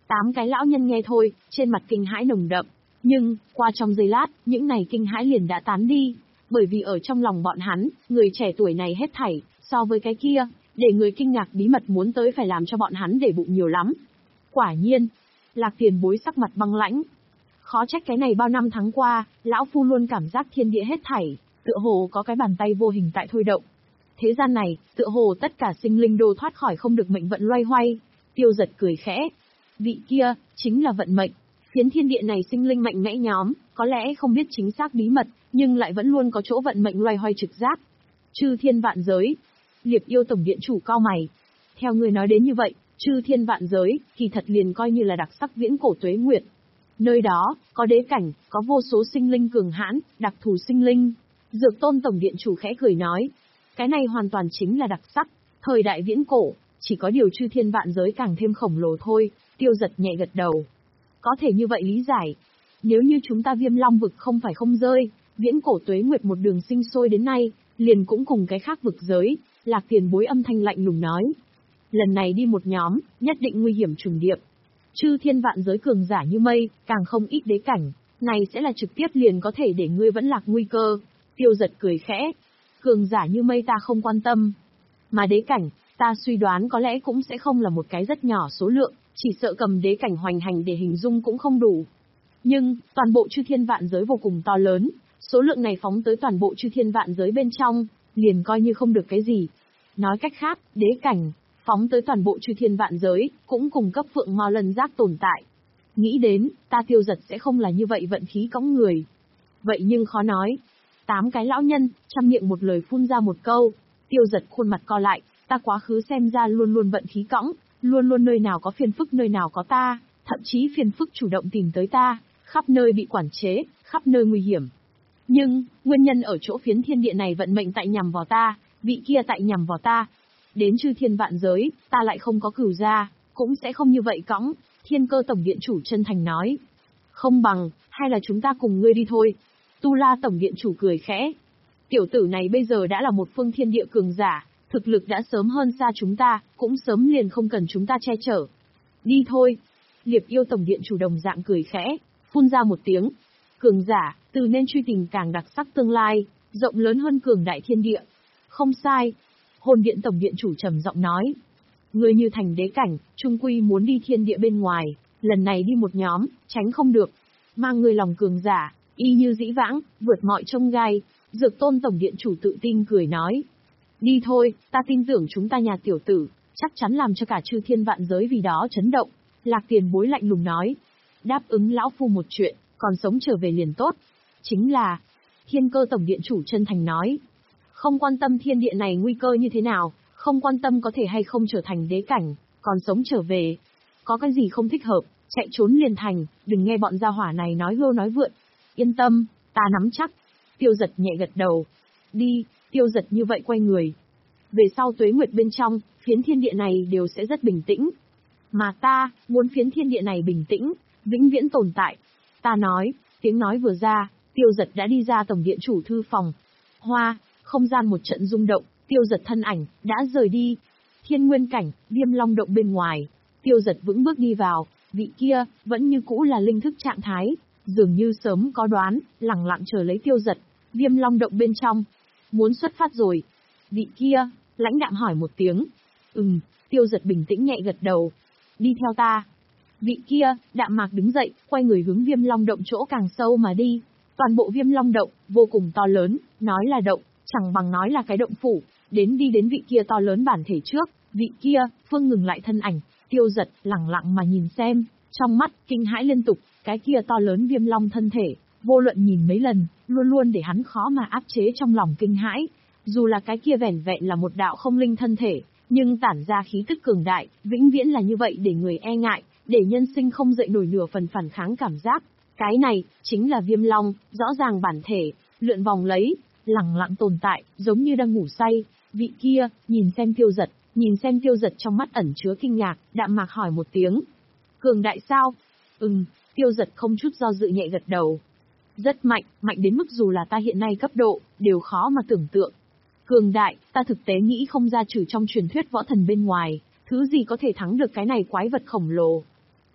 Tám cái lão nhân nghe thôi, trên mặt kinh hãi nồng đậm. Nhưng, qua trong giây lát, những này kinh hãi liền đã tán đi. Bởi vì ở trong lòng bọn hắn, người trẻ tuổi này hết thảy, so với cái kia, để người kinh ngạc bí mật muốn tới phải làm cho bọn hắn để bụng nhiều lắm. Quả nhiên, Lạc Tiền Bối sắc mặt băng lãnh. Khó trách cái này bao năm tháng qua, lão phu luôn cảm giác thiên địa hết thảy, tựa hồ có cái bàn tay vô hình tại thôi động. Thế gian này, tựa hồ tất cả sinh linh đều thoát khỏi không được mệnh vận loay hoay. Tiêu Giật cười khẽ. Vị kia, chính là vận mệnh. Phiến thiên địa này sinh linh mạnh mẽ nhóm, có lẽ không biết chính xác bí mật, nhưng lại vẫn luôn có chỗ vận mệnh loay hoay trực giác. Chư thiên vạn giới. Liệp Yêu tổng điện chủ cao mày. Theo người nói đến như vậy, chư thiên vạn giới, thì thật liền coi như là đặc sắc viễn cổ tuế nguyệt. Nơi đó, có đế cảnh, có vô số sinh linh cường hãn, đặc thù sinh linh. Dược Tôn tổng điện chủ khẽ cười nói. Cái này hoàn toàn chính là đặc sắc, thời đại viễn cổ, chỉ có điều chư thiên vạn giới càng thêm khổng lồ thôi. Tiêu Giật nhẹ gật đầu. Có thể như vậy lý giải. Nếu như chúng ta Viêm Long vực không phải không rơi, viễn cổ tuế nguyệt một đường sinh sôi đến nay, liền cũng cùng cái khác vực giới. Lạc Tiền Bối âm thanh lạnh lùng nói. Lần này đi một nhóm, nhất định nguy hiểm trùng điệp. Chư thiên vạn giới cường giả như mây, càng không ít đế cảnh, này sẽ là trực tiếp liền có thể để ngươi vẫn lạc nguy cơ. Tiêu Giật cười khẽ. Cường giả như mây ta không quan tâm. Mà đế cảnh, ta suy đoán có lẽ cũng sẽ không là một cái rất nhỏ số lượng, chỉ sợ cầm đế cảnh hoành hành để hình dung cũng không đủ. Nhưng, toàn bộ chư thiên vạn giới vô cùng to lớn, số lượng này phóng tới toàn bộ chư thiên vạn giới bên trong, liền coi như không được cái gì. Nói cách khác, đế cảnh, phóng tới toàn bộ chư thiên vạn giới, cũng cùng cấp phượng mao lân giác tồn tại. Nghĩ đến, ta Tiêu Giật sẽ không là như vậy vận khí cõng người. Vậy nhưng khó nói. Tám cái lão nhân, trăm miệng một lời phun ra một câu. Tiêu Giật khuôn mặt co lại, ta quá khứ xem ra luôn luôn vận khí cõng, luôn luôn nơi nào có phiền phức nơi nào có ta, thậm chí phiền phức chủ động tìm tới ta, khắp nơi bị quản chế, khắp nơi nguy hiểm. Nhưng, nguyên nhân ở chỗ phiến thiên địa này vận mệnh tại nhằm vào ta, vị kia tại nhằm vào ta. Đến chư thiên vạn giới, ta lại không có cửu gia, cũng sẽ không như vậy cõng. Thiên Cơ tổng điện chủ chân thành nói. Không bằng, hay là chúng ta cùng ngươi đi thôi. Tu La tổng điện chủ cười khẽ. Tiểu tử này bây giờ đã là một phương thiên địa cường giả, thực lực đã sớm hơn xa chúng ta, cũng sớm liền không cần chúng ta che chở. Đi thôi. Liệp Yêu tổng điện chủ đồng dạng cười khẽ, phun ra một tiếng. Cường giả, từ nên truy tìm càng đặc sắc tương lai, rộng lớn hơn cường đại thiên địa. Không sai. Hồn điện tổng điện chủ trầm giọng nói. Người như thành đế cảnh, trung quy muốn đi thiên địa bên ngoài, lần này đi một nhóm, tránh không được. Mang người lòng cường giả, y như dĩ vãng, vượt mọi chông gai. Dược Tôn tổng điện chủ tự tin cười nói. Đi thôi, ta tin tưởng chúng ta nhà tiểu tử, chắc chắn làm cho cả chư thiên vạn giới vì đó chấn động. Lạc Tiền Bối lạnh lùng nói. Đáp ứng lão phu một chuyện, còn sống trở về liền tốt. Chính là, Thiên Cơ tổng điện chủ chân thành nói. Không quan tâm thiên địa này nguy cơ như thế nào, không quan tâm có thể hay không trở thành đế cảnh, còn sống trở về. Có cái gì không thích hợp, chạy trốn liền thành, đừng nghe bọn gia hỏa này nói hưu nói vượn. Yên tâm, ta nắm chắc. Tiêu Giật nhẹ gật đầu. Đi. Tiêu Giật như vậy quay người. Về sau tuế nguyệt bên trong, phiến thiên địa này đều sẽ rất bình tĩnh. Mà ta, muốn phiến thiên địa này bình tĩnh, vĩnh viễn tồn tại. Ta nói, tiếng nói vừa ra, Tiêu Giật đã đi ra tổng điện chủ thư phòng. Hoa, không gian một trận rung động, Tiêu Giật thân ảnh, đã rời đi. Thiên nguyên cảnh, Viêm Long động bên ngoài. Tiêu Giật vững bước đi vào, vị kia, vẫn như cũ là linh thức trạng thái. Dường như sớm có đoán, lẳng lặng chờ lấy Tiêu Giật. Viêm Long động bên trong. Muốn xuất phát rồi. Vị kia, lãnh đạm hỏi một tiếng. Ừm, Tiêu Giật bình tĩnh nhẹ gật đầu. Đi theo ta. Vị kia, đạm mạc đứng dậy, quay người hướng Viêm Long động chỗ càng sâu mà đi. Toàn bộ Viêm Long động, vô cùng to lớn, nói là động, chẳng bằng nói là cái động phủ. Đến đi đến vị kia to lớn bản thể trước, vị kia, phương ngừng lại thân ảnh, Tiêu Giật, lẳng lặng mà nhìn xem, trong mắt, kinh hãi liên tục, cái kia to lớn Viêm Long thân thể, vô luận nhìn mấy lần, luôn luôn để hắn khó mà áp chế trong lòng kinh hãi. Dù là cái kia vẻn vẹn là một đạo không linh thân thể, nhưng tản ra khí tức cường đại, vĩnh viễn là như vậy để người e ngại, để nhân sinh không dậy nổi nửa phần phản kháng cảm giác. Cái này, chính là Viêm Long, rõ ràng bản thể, lượn vòng lấy, lẳng lặng tồn tại, giống như đang ngủ say. Vị kia, nhìn xem Tiêu Giật, nhìn xem Tiêu Giật trong mắt ẩn chứa kinh ngạc, đạm mạc hỏi một tiếng. Cường đại sao? Ừm, Tiêu Giật không chút do dự nhẹ gật đầu. Rất mạnh, mạnh đến mức dù là ta hiện nay cấp độ, đều khó mà tưởng tượng. Cường đại, ta thực tế nghĩ không ra trừ trong truyền thuyết võ thần bên ngoài, thứ gì có thể thắng được cái này quái vật khổng lồ.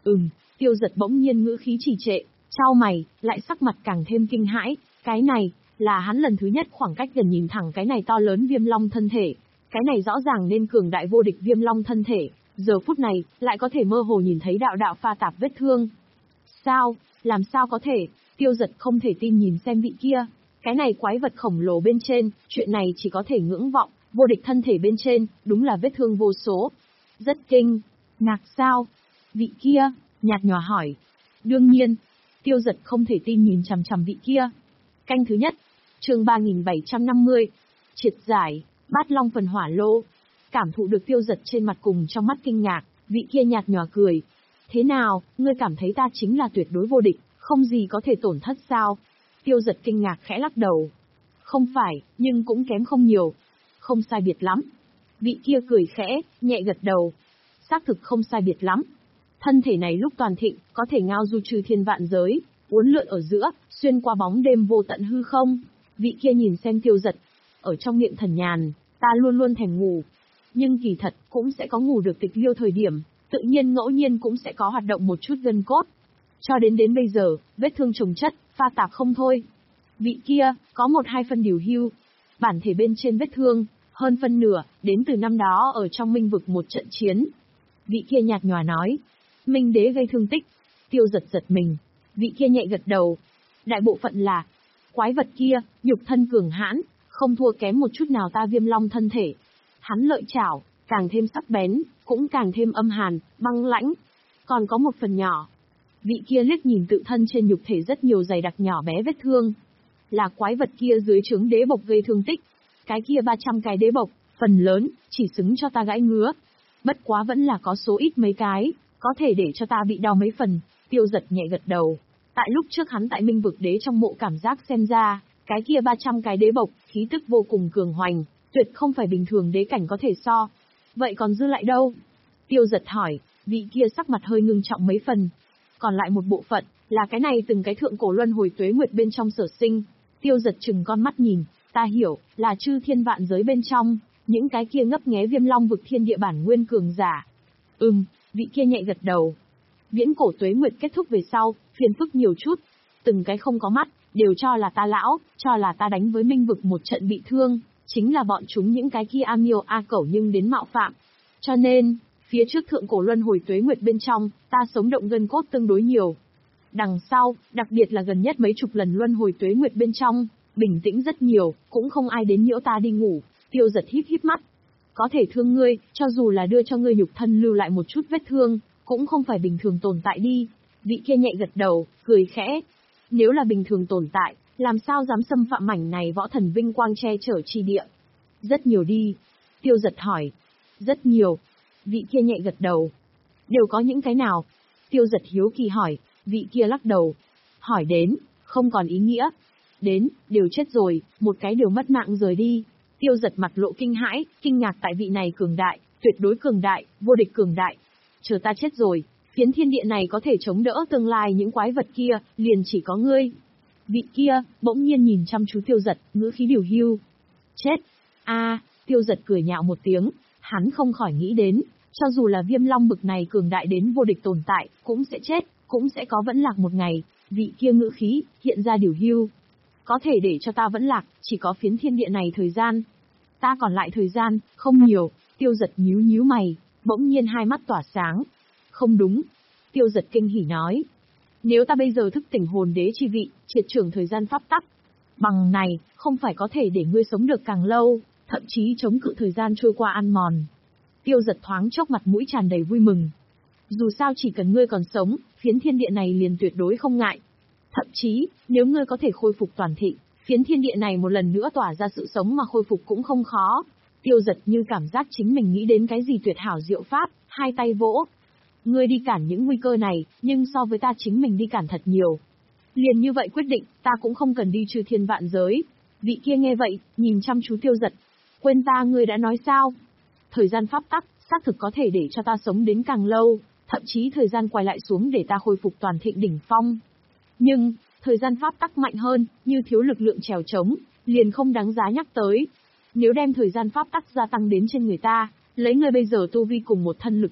Ừm, Tiêu Giật bỗng nhiên ngữ khí trì trệ, chau mày, lại sắc mặt càng thêm kinh hãi, cái này, là hắn lần thứ nhất khoảng cách gần nhìn thẳng cái này to lớn viêm long thân thể. Cái này rõ ràng nên cường đại vô địch viêm long thân thể, giờ phút này, lại có thể mơ hồ nhìn thấy đạo đạo pha tạp vết thương. Sao, làm sao có thể, Tiêu Giật không thể tin nhìn xem vị kia. Cái này quái vật khổng lồ bên trên, chuyện này chỉ có thể ngưỡng vọng, vô địch thân thể bên trên, đúng là vết thương vô số. Rất kinh, ngạc sao? Vị kia, nhạt nhòa hỏi. Đương nhiên, Tiêu Giật không thể tin nhìn chằm chằm vị kia. Canh thứ nhất, chương ba nghìn bảy trăm năm mươi, triệt giải, Bát Long phần hỏa lô. Cảm thụ được Tiêu Giật trên mặt cùng trong mắt kinh ngạc, vị kia nhạt nhòa cười. Thế nào, ngươi cảm thấy ta chính là tuyệt đối vô địch, không gì có thể tổn thất sao? Tiêu Giật kinh ngạc khẽ lắc đầu. Không phải, nhưng cũng kém không nhiều. Không sai biệt lắm. Vị kia cười khẽ, nhẹ gật đầu. Xác thực không sai biệt lắm. Thân thể này lúc toàn thịnh, có thể ngao du trừ thiên vạn giới, uốn lượn ở giữa, xuyên qua bóng đêm vô tận hư không. Vị kia nhìn xem Tiêu Giật, ở trong miệng thần nhàn, ta luôn luôn thèm ngủ. Nhưng kỳ thật, cũng sẽ có ngủ được tịch liêu thời điểm, tự nhiên ngẫu nhiên cũng sẽ có hoạt động một chút gân cốt. Cho đến đến bây giờ, vết thương chồng chất, pha tạp không thôi. Vị kia, có một hai phân điều hưu. Bản thể bên trên vết thương, hơn phân nửa, đến từ năm đó ở trong minh vực một trận chiến. Vị kia nhạt nhòa nói. Minh đế gây thương tích. Tiêu Giật giật mình. Vị kia nhẹ gật đầu. Đại bộ phận là, quái vật kia, nhục thân cường hãn, không thua kém một chút nào ta viêm long thân thể. Hắn lợi chảo, càng thêm sắc bén, cũng càng thêm âm hàn, băng lãnh. Còn có một phần nhỏ. Vị kia liếc nhìn tự thân trên nhục thể rất nhiều dày đặc nhỏ bé vết thương. Là quái vật kia dưới trướng đế bộc gây thương tích. Cái kia ba trăm cái đế bộc, phần lớn, chỉ xứng cho ta gãi ngứa. Bất quá vẫn là có số ít mấy cái, có thể để cho ta bị đau mấy phần. Tiêu Giật nhẹ gật đầu. Tại lúc trước hắn tại minh vực đế trong mộ cảm giác xem ra, cái kia ba trăm cái đế bộc, khí tức vô cùng cường hoành, tuyệt không phải bình thường đế cảnh có thể so. Vậy còn dư lại đâu? Tiêu Giật hỏi, vị kia sắc mặt hơi ngưng trọng mấy phần. Còn lại một bộ phận, là cái này từng cái thượng cổ luân hồi tuế nguyệt bên trong sở sinh. Tiêu Giật chừng con mắt nhìn, ta hiểu, là chư thiên vạn giới bên trong, những cái kia ngấp nghé viêm long vực thiên địa bản nguyên cường giả. Ừm, vị kia nhẹ gật đầu. Viễn cổ tuế nguyệt kết thúc về sau, phiền phức nhiều chút. Từng cái không có mắt, đều cho là ta lão, cho là ta đánh với minh vực một trận bị thương, chính là bọn chúng những cái kia am miêu a cẩu nhưng đến mạo phạm. Cho nên, phía trước thượng cổ luân hồi tuế nguyệt bên trong, ta sống động gân cốt tương đối nhiều. Đằng sau, đặc biệt là gần nhất mấy chục lần luân hồi tuế nguyệt bên trong, bình tĩnh rất nhiều, cũng không ai đến nhiễu ta đi ngủ. Tiêu Giật híp híp mắt. Có thể thương ngươi, cho dù là đưa cho ngươi nhục thân lưu lại một chút vết thương, cũng không phải bình thường tồn tại đi. Vị kia nhẹ gật đầu, cười khẽ. Nếu là bình thường tồn tại, làm sao dám xâm phạm mảnh này võ thần vinh quang che chở chi địa? Rất nhiều đi. Tiêu Giật hỏi. Rất nhiều. Vị kia nhẹ gật đầu. Đều có những cái nào? Tiêu Giật hiếu kỳ hỏi. Vị kia lắc đầu. Hỏi đến, không còn ý nghĩa. Đến, đều chết rồi, một cái đều mất mạng rời đi. Tiêu Giật mặt lộ kinh hãi, kinh ngạc tại vị này cường đại, tuyệt đối cường đại, vô địch cường đại. Chờ ta chết rồi, phiến thiên địa này có thể chống đỡ tương lai những quái vật kia, liền chỉ có ngươi. Vị kia, bỗng nhiên nhìn chăm chú Tiêu Giật, ngữ khí điều hưu. Chết. A, Tiêu Giật cười nhạo một tiếng, hắn không khỏi nghĩ đến, cho dù là viêm long bực này cường đại đến vô địch tồn tại, cũng sẽ chết, cũng sẽ có vẫn lạc một ngày. Vị kia ngữ khí, hiện ra điều hưu. Có thể để cho ta vẫn lạc, chỉ có phiến thiên địa này thời gian. Ta còn lại thời gian, không nhiều. Tiêu Giật nhíu nhíu mày, bỗng nhiên hai mắt tỏa sáng. Không đúng. Tiêu Giật kinh hỉ nói. Nếu ta bây giờ thức tỉnh hồn đế chi vị, triệt trưởng thời gian pháp tắc, bằng này, không phải có thể để ngươi sống được càng lâu, thậm chí chống cự thời gian trôi qua ăn mòn. Tiêu Giật thoáng chốc mặt mũi tràn đầy vui mừng. Dù sao chỉ cần ngươi còn sống, phiến thiên địa này liền tuyệt đối không ngại. Thậm chí, nếu ngươi có thể khôi phục toàn thịnh, phiến thiên địa này một lần nữa tỏa ra sự sống mà khôi phục cũng không khó. Tiêu Giật như cảm giác chính mình nghĩ đến cái gì tuyệt hảo diệu pháp, hai tay vỗ. Ngươi đi cản những nguy cơ này, nhưng so với ta chính mình đi cản thật nhiều. Liền như vậy quyết định, ta cũng không cần đi trừ thiên vạn giới. Vị kia nghe vậy, nhìn chăm chú Tiêu Giật. Quên ta ngươi đã nói sao? Thời gian pháp tắc, xác thực có thể để cho ta sống đến càng lâu, thậm chí thời gian quay lại xuống để ta khôi phục toàn thịnh đỉnh phong. Nhưng, thời gian pháp tắc mạnh hơn, như thiếu lực lượng trèo trống, liền không đáng giá nhắc tới. Nếu đem thời gian pháp tắc gia tăng đến trên người ta, lấy người bây giờ tu vi cùng một thân lực lượng,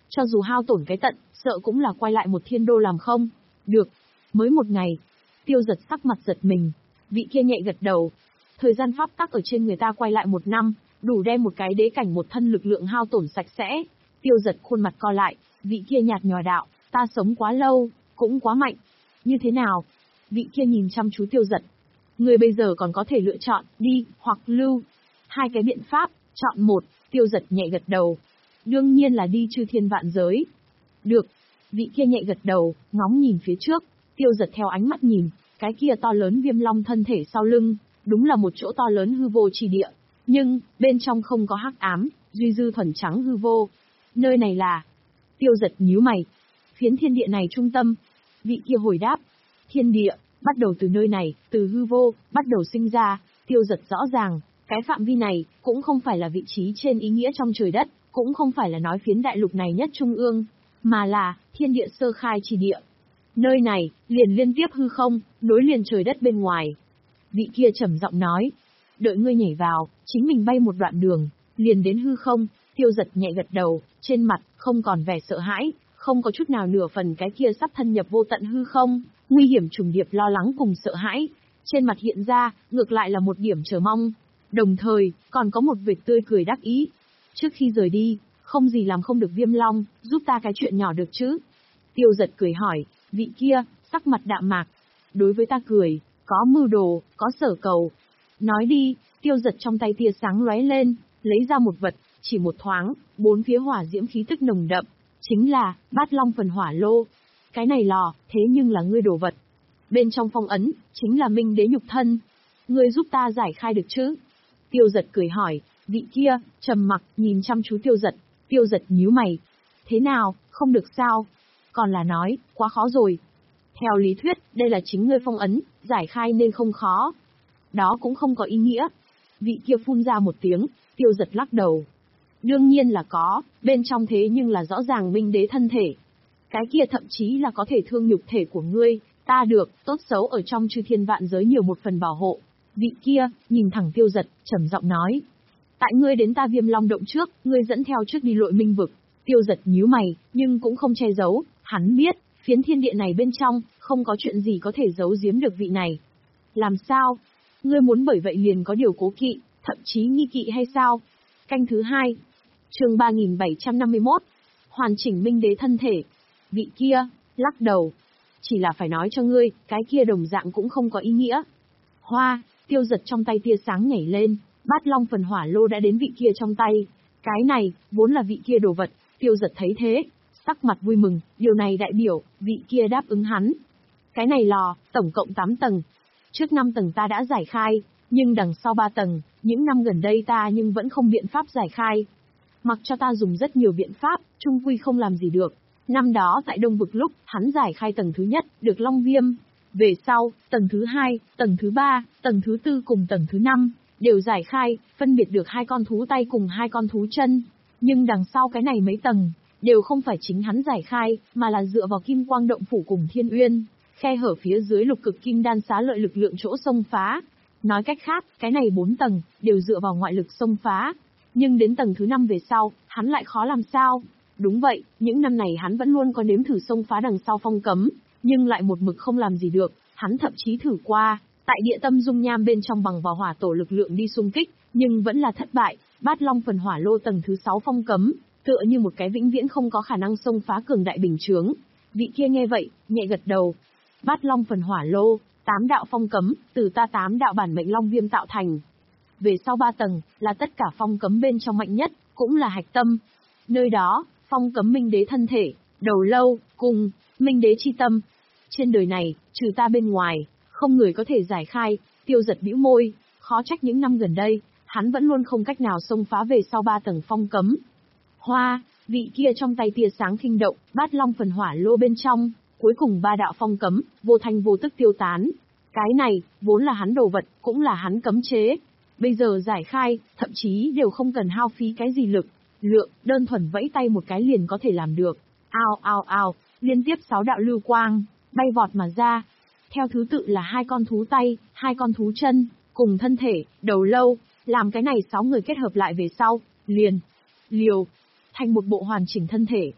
Cho dù hao tổn cái tận, sợ cũng là quay lại một thiên đô làm không? Được. Mới một ngày. Tiêu Giật sắc mặt giật mình. Vị kia nhẹ gật đầu. Thời gian pháp tắc ở trên người ta quay lại một năm, đủ đem một cái đế cảnh một thân lực lượng hao tổn sạch sẽ. Tiêu Giật khuôn mặt co lại, vị kia nhạt nhòa đạo, ta sống quá lâu, cũng quá mạnh. Như thế nào? Vị kia nhìn chăm chú Tiêu Giật. Người bây giờ còn có thể lựa chọn, đi, hoặc lưu. Hai cái biện pháp, chọn một. Tiêu Giật nhẹ gật đầu. Đương nhiên là đi chư thiên vạn giới. Được. Vị kia nhẹ gật đầu, ngóng nhìn phía trước. Tiêu Giật theo ánh mắt nhìn, cái kia to lớn viêm long thân thể sau lưng, đúng là một chỗ to lớn hư vô chi địa. Nhưng, bên trong không có hắc ám, duy dư thuần trắng hư vô. Nơi này là... Tiêu Giật nhíu mày. Phiến thiên địa này trung tâm. Vị kia hồi đáp. Thiên địa, bắt đầu từ nơi này, từ hư vô, bắt đầu sinh ra. Tiêu Giật rõ ràng, cái phạm vi này, cũng không phải là vị trí trên ý nghĩa trong trời đất, cũng không phải là nói phiến đại lục này nhất trung ương, mà là thiên địa sơ khai chi địa. Nơi này, liền liên tiếp hư không, nối liền trời đất bên ngoài. Vị kia trầm giọng nói, đợi ngươi nhảy vào, chính mình bay một đoạn đường, liền đến hư không. Tiêu Giật nhẹ gật đầu, trên mặt, không còn vẻ sợ hãi, không có chút nào nửa phần cái kia sắp thân nhập vô tận hư không, nguy hiểm trùng điệp lo lắng cùng sợ hãi. Trên mặt hiện ra, ngược lại là một điểm chờ mong, đồng thời, còn có một vệt tươi cười đắc ý. Trước khi rời đi, không gì làm không được Viêm Long, giúp ta cái chuyện nhỏ được chứ? Tiêu Giật cười hỏi, vị kia, sắc mặt đạm mạc. Đối với ta cười, có mưu đồ, có sở cầu. Nói đi. Tiêu Giật trong tay tia sáng lóe lên, lấy ra một vật, chỉ một thoáng, bốn phía hỏa diễm khí tức nồng đậm, chính là Bát Long phần hỏa lô. Cái này lò, thế nhưng là ngươi đồ vật. Bên trong phong ấn, chính là Minh Đế nhục thân. Ngươi giúp ta giải khai được chứ? Tiêu Giật cười hỏi, vị kia, trầm mặc, nhìn chăm chú Tiêu Giật. Tiêu Giật nhíu mày. Thế nào, không được sao? Còn là nói, quá khó rồi. Theo lý thuyết, đây là chính ngươi phong ấn, giải khai nên không khó. Đó cũng không có ý nghĩa. Vị kia phun ra một tiếng, Tiêu Giật lắc đầu. Đương nhiên là có, bên trong thế nhưng là rõ ràng Minh Đế thân thể. Cái kia thậm chí là có thể thương nhục thể của ngươi, ta được, tốt xấu ở trong chư thiên vạn giới nhiều một phần bảo hộ. Vị kia, nhìn thẳng Tiêu Giật, trầm giọng nói. Tại ngươi đến ta Viêm Long động trước, ngươi dẫn theo trước đi lội minh vực. Tiêu Giật nhíu mày, nhưng cũng không che giấu, hắn biết, phiến thiên địa này bên trong, không có chuyện gì có thể giấu giếm được vị này. Làm sao? Ngươi muốn bởi vậy liền có điều cố kỵ, thậm chí nghi kỵ hay sao? Canh thứ hai. Chương ba nghìn bảy trăm năm mươi mốt. Hoàn chỉnh Minh Đế thân thể. Vị kia, lắc đầu. Chỉ là phải nói cho ngươi, cái kia đồng dạng cũng không có ý nghĩa. Hoa, Tiêu Giật trong tay tia sáng nhảy lên, Bát Long phần hỏa lô đã đến vị kia trong tay. Cái này, vốn là vị kia đồ vật, Tiêu Giật thấy thế, sắc mặt vui mừng, điều này đại biểu, vị kia đáp ứng hắn. Cái này lò, tổng cộng tám tầng. Trước năm tầng ta đã giải khai, nhưng đằng sau ba tầng, những năm gần đây ta nhưng vẫn không biện pháp giải khai. Mặc cho ta dùng rất nhiều biện pháp, chung quy không làm gì được. Năm đó tại Đông Vực lúc, hắn giải khai tầng thứ nhất, được Long Viêm. Về sau, tầng thứ hai, tầng thứ ba, tầng thứ tư cùng tầng thứ năm, đều giải khai, phân biệt được hai con thú tay cùng hai con thú chân. Nhưng đằng sau cái này mấy tầng, đều không phải chính hắn giải khai, mà là dựa vào Kim Quang Động Phủ cùng Thiên Uyên, khe hở phía dưới lục cực kim đan xá lợi lực lượng chỗ xông phá. Nói cách khác, cái này bốn tầng, đều dựa vào ngoại lực xông phá. Nhưng đến tầng thứ năm về sau, hắn lại khó làm sao? Đúng vậy, những năm này hắn vẫn luôn có nếm thử xông phá đằng sau phong cấm, nhưng lại một mực không làm gì được. Hắn thậm chí thử qua, tại địa tâm dung nham bên trong bằng vào hỏa tổ lực lượng đi xung kích, nhưng vẫn là thất bại. Bát Long phần hỏa lô tầng thứ sáu phong cấm, tựa như một cái vĩnh viễn không có khả năng xông phá cường đại bình chướng. Vị kia nghe vậy, nhẹ gật đầu. Bát Long phần hỏa lô, tám đạo phong cấm, từ ta tám đạo bản mệnh Long Viêm tạo thành. Về sau ba tầng, là tất cả phong cấm bên trong mạnh nhất, cũng là hạch tâm. Nơi đó, phong cấm Minh Đế thân thể, đầu lâu, cùng, Minh Đế chi tâm. Trên đời này, trừ ta bên ngoài, không người có thể giải khai. Tiêu Giật bĩu môi, khó trách những năm gần đây, hắn vẫn luôn không cách nào xông phá về sau ba tầng phong cấm. Hoa, vị kia trong tay tia sáng kinh động, Bát Long phần hỏa lô bên trong, cuối cùng ba đạo phong cấm, vô thanh vô tức tiêu tán. Cái này, vốn là hắn đồ vật, cũng là hắn cấm chế. Bây giờ giải khai, thậm chí đều không cần hao phí cái gì lực, lượng, đơn thuần vẫy tay một cái liền có thể làm được. Ao ao ao, liên tiếp sáu đạo lưu quang, bay vọt mà ra. Theo thứ tự là hai con thú tay, hai con thú chân, cùng thân thể, đầu lâu, làm cái này sáu người kết hợp lại về sau, liền, liều, thành một bộ hoàn chỉnh thân thể.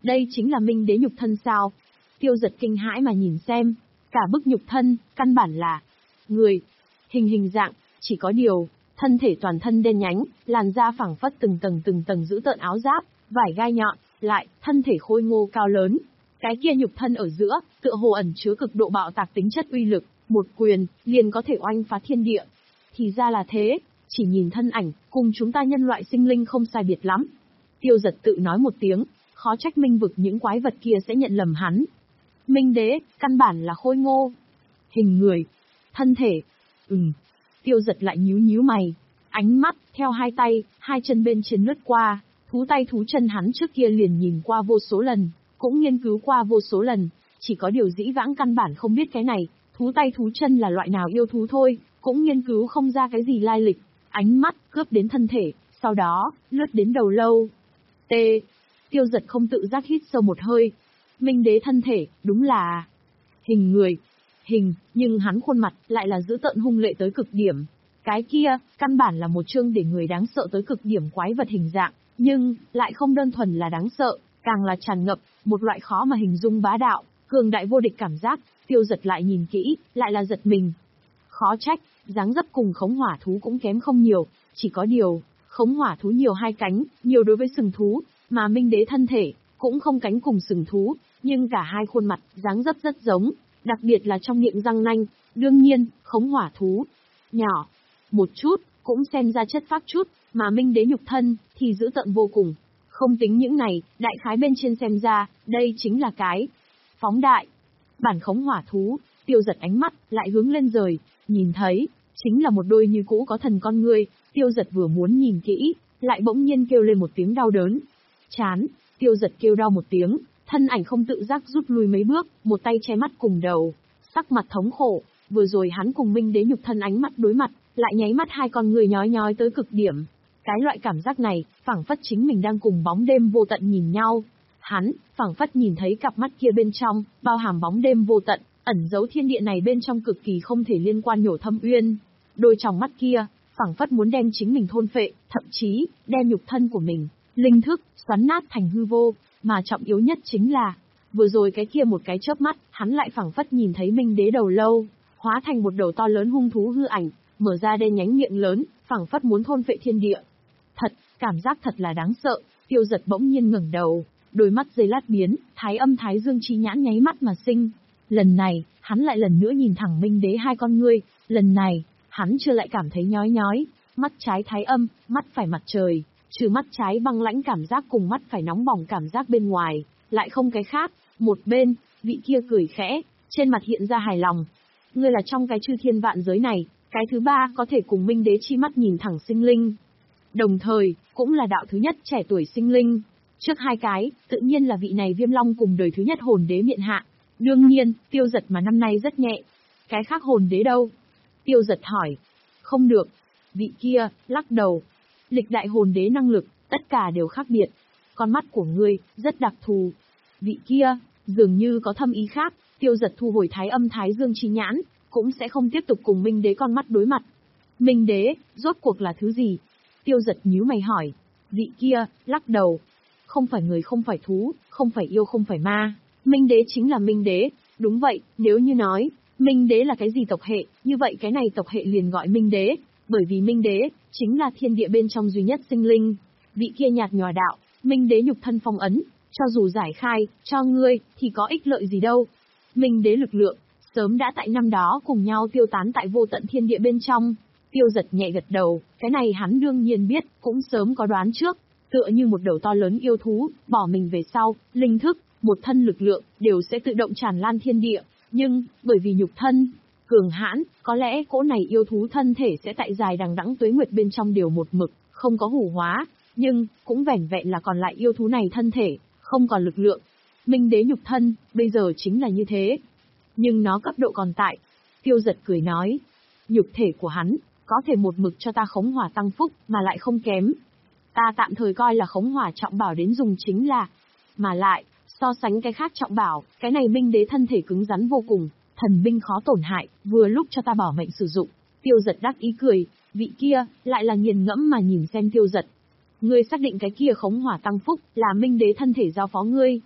Đây chính là minh đế nhục thân sao? Tiêu Giật kinh hãi mà nhìn xem, cả bức nhục thân, căn bản là người, hình hình dạng, chỉ có điều, thân thể toàn thân đen nhánh, làn da phẳng phất từng tầng từng tầng giữ tợn áo giáp, vải gai nhọn, lại, thân thể khôi ngô cao lớn. Cái kia nhục thân ở giữa, tựa hồ ẩn chứa cực độ bạo tạc tính chất uy lực, một quyền, liền có thể oanh phá thiên địa. Thì ra là thế, chỉ nhìn thân ảnh, cùng chúng ta nhân loại sinh linh không sai biệt lắm. Tiêu Giật tự nói một tiếng, khó trách minh vực những quái vật kia sẽ nhận lầm hắn. Minh đế, căn bản là khôi ngô. Hình người, thân thể, ừm. Tiêu Giật lại nhíu nhíu mày, ánh mắt, theo hai tay, hai chân bên trên lướt qua, thú tay thú chân hắn trước kia liền nhìn qua vô số lần, cũng nghiên cứu qua vô số lần, chỉ có điều dĩ vãng căn bản không biết cái này, thú tay thú chân là loại nào yêu thú thôi, cũng nghiên cứu không ra cái gì lai lịch. Ánh mắt, cướp đến thân thể, sau đó, lướt đến đầu lâu. T. Tiêu Giật không tự giác hít sâu một hơi. Minh đế thân thể, đúng là hình người. Hình, nhưng hắn khuôn mặt, lại là dữ tợn hung lệ tới cực điểm. Cái kia, căn bản là một chương để người đáng sợ tới cực điểm quái vật hình dạng, nhưng, lại không đơn thuần là đáng sợ, càng là tràn ngập, một loại khó mà hình dung bá đạo, cường đại vô địch cảm giác. Tiêu Giật lại nhìn kỹ, lại là giật mình. Khó trách, dáng dấp cùng khống hỏa thú cũng kém không nhiều, chỉ có điều, khống hỏa thú nhiều hai cánh, nhiều đối với sừng thú, mà minh đế thân thể, cũng không cánh cùng sừng thú, nhưng cả hai khuôn mặt, dáng dấp rất giống, đặc biệt là trong miệng răng nanh, đương nhiên, khống hỏa thú, nhỏ, một chút, cũng xem ra chất phác chút, mà minh đế nhục thân, thì dữ tợn vô cùng. Không tính những này, đại khái bên trên xem ra, đây chính là cái phóng đại. Bản khống hỏa thú, Tiêu Giật ánh mắt, lại hướng lên rời, nhìn thấy, chính là một đôi như cũ có thần con ngươi. Tiêu Giật vừa muốn nhìn kỹ, lại bỗng nhiên kêu lên một tiếng đau đớn. Chán, Tiêu Giật kêu đau một tiếng, thân ảnh không tự giác rút lui mấy bước, một tay che mắt cùng đầu, sắc mặt thống khổ. Vừa rồi hắn cùng minh đế nhục thân ánh mắt đối mặt, lại nháy mắt hai con người nhói nhói tới cực điểm. Cái loại cảm giác này, phảng phất chính mình đang cùng bóng đêm vô tận nhìn nhau. Hắn, phảng phất nhìn thấy cặp mắt kia bên trong, bao hàm bóng đêm vô tận, ẩn giấu thiên địa này bên trong cực kỳ không thể liên quan nhổ thâm uyên. Đôi tròng mắt kia, phảng phất muốn đem chính mình thôn phệ, thậm chí, đem nhục thân của mình, linh thức, xoắn nát thành hư vô, mà trọng yếu nhất chính là, vừa rồi cái kia một cái chớp mắt, hắn lại phảng phất nhìn thấy minh đế đầu lâu, hóa thành một đầu to lớn hung thú hư ảnh, mở ra đen nhánh miệng lớn, phảng phất muốn thôn phệ thiên địa. Thật, cảm giác thật là đáng sợ. Tiêu Giật bỗng nhiên ngẩng đầu, đôi mắt giây lát biến, thái âm thái dương chi nhãn nháy mắt mà sinh. Lần này, hắn lại lần nữa nhìn thẳng minh đế hai con ngươi, lần này, hắn chưa lại cảm thấy nhói nhói, mắt trái thái âm, mắt phải mặt trời, trừ mắt trái băng lãnh cảm giác cùng mắt phải nóng bỏng cảm giác bên ngoài, lại không cái khác. Một bên, vị kia cười khẽ, trên mặt hiện ra hài lòng. Ngươi là trong cái chư thiên vạn giới này, cái thứ ba có thể cùng minh đế chi mắt nhìn thẳng sinh linh. Đồng thời, cũng là đạo thứ nhất trẻ tuổi sinh linh. Trước hai cái, tự nhiên là vị này Viêm Long cùng đời thứ nhất hồn đế miện hạ. Đương nhiên, Tiêu Giật mà năm nay rất nhẹ. Cái khác hồn đế đâu? Tiêu Giật hỏi. Không được. Vị kia, lắc đầu. Lịch đại hồn đế năng lực, tất cả đều khác biệt. Con mắt của ngươi, rất đặc thù. Vị kia, dường như có thâm ý khác. Tiêu Giật thu hồi thái âm thái dương chi nhãn, cũng sẽ không tiếp tục cùng minh đế con mắt đối mặt. Minh đế, rốt cuộc là thứ gì? Tiêu Giật nhíu mày hỏi. Vị kia, lắc đầu. Không phải người không phải thú, không phải yêu không phải ma. Minh đế chính là minh đế. Đúng vậy, nếu như nói, minh đế là cái gì tộc hệ, như vậy cái này tộc hệ liền gọi minh đế. Bởi vì minh đế, chính là thiên địa bên trong duy nhất sinh linh. Vị kia nhạt nhòa đạo, minh đế nhục thân phong ấn, cho dù giải khai, cho ngươi, thì có ích lợi gì đâu. Minh đế lực lượng, sớm đã tại năm đó cùng nhau tiêu tán tại vô tận thiên địa bên trong. Tiêu Giật nhẹ gật đầu, cái này hắn đương nhiên biết, cũng sớm có đoán trước. Tựa như một đầu to lớn yêu thú, bỏ mình về sau, linh thức, một thân lực lượng, đều sẽ tự động tràn lan thiên địa. Nhưng, bởi vì nhục thân, cường hãn, có lẽ cỗ này yêu thú thân thể sẽ tại dài đằng đẵng tuế nguyệt bên trong đều một mực, không có hủ hóa. Nhưng, cũng vẻn vẹn là còn lại yêu thú này thân thể, không còn lực lượng. Minh đế nhục thân, bây giờ chính là như thế. Nhưng nó cấp độ còn tại. Tiêu Giật cười nói. Nhục thể của hắn, có thể một mực cho ta khống hỏa tăng phúc, mà lại không kém. Ta tạm thời coi là khống hỏa trọng bảo đến dùng chính là. Mà lại, so sánh cái khác trọng bảo, cái này minh đế thân thể cứng rắn vô cùng, thần binh khó tổn hại, vừa lúc cho ta bảo mệnh sử dụng. Tiêu Giật đắc ý cười, vị kia, lại là nghiền ngẫm mà nhìn xem Tiêu Giật. Ngươi xác định cái kia khống hỏa tăng phúc, là minh đế thân thể giao phó ngươi.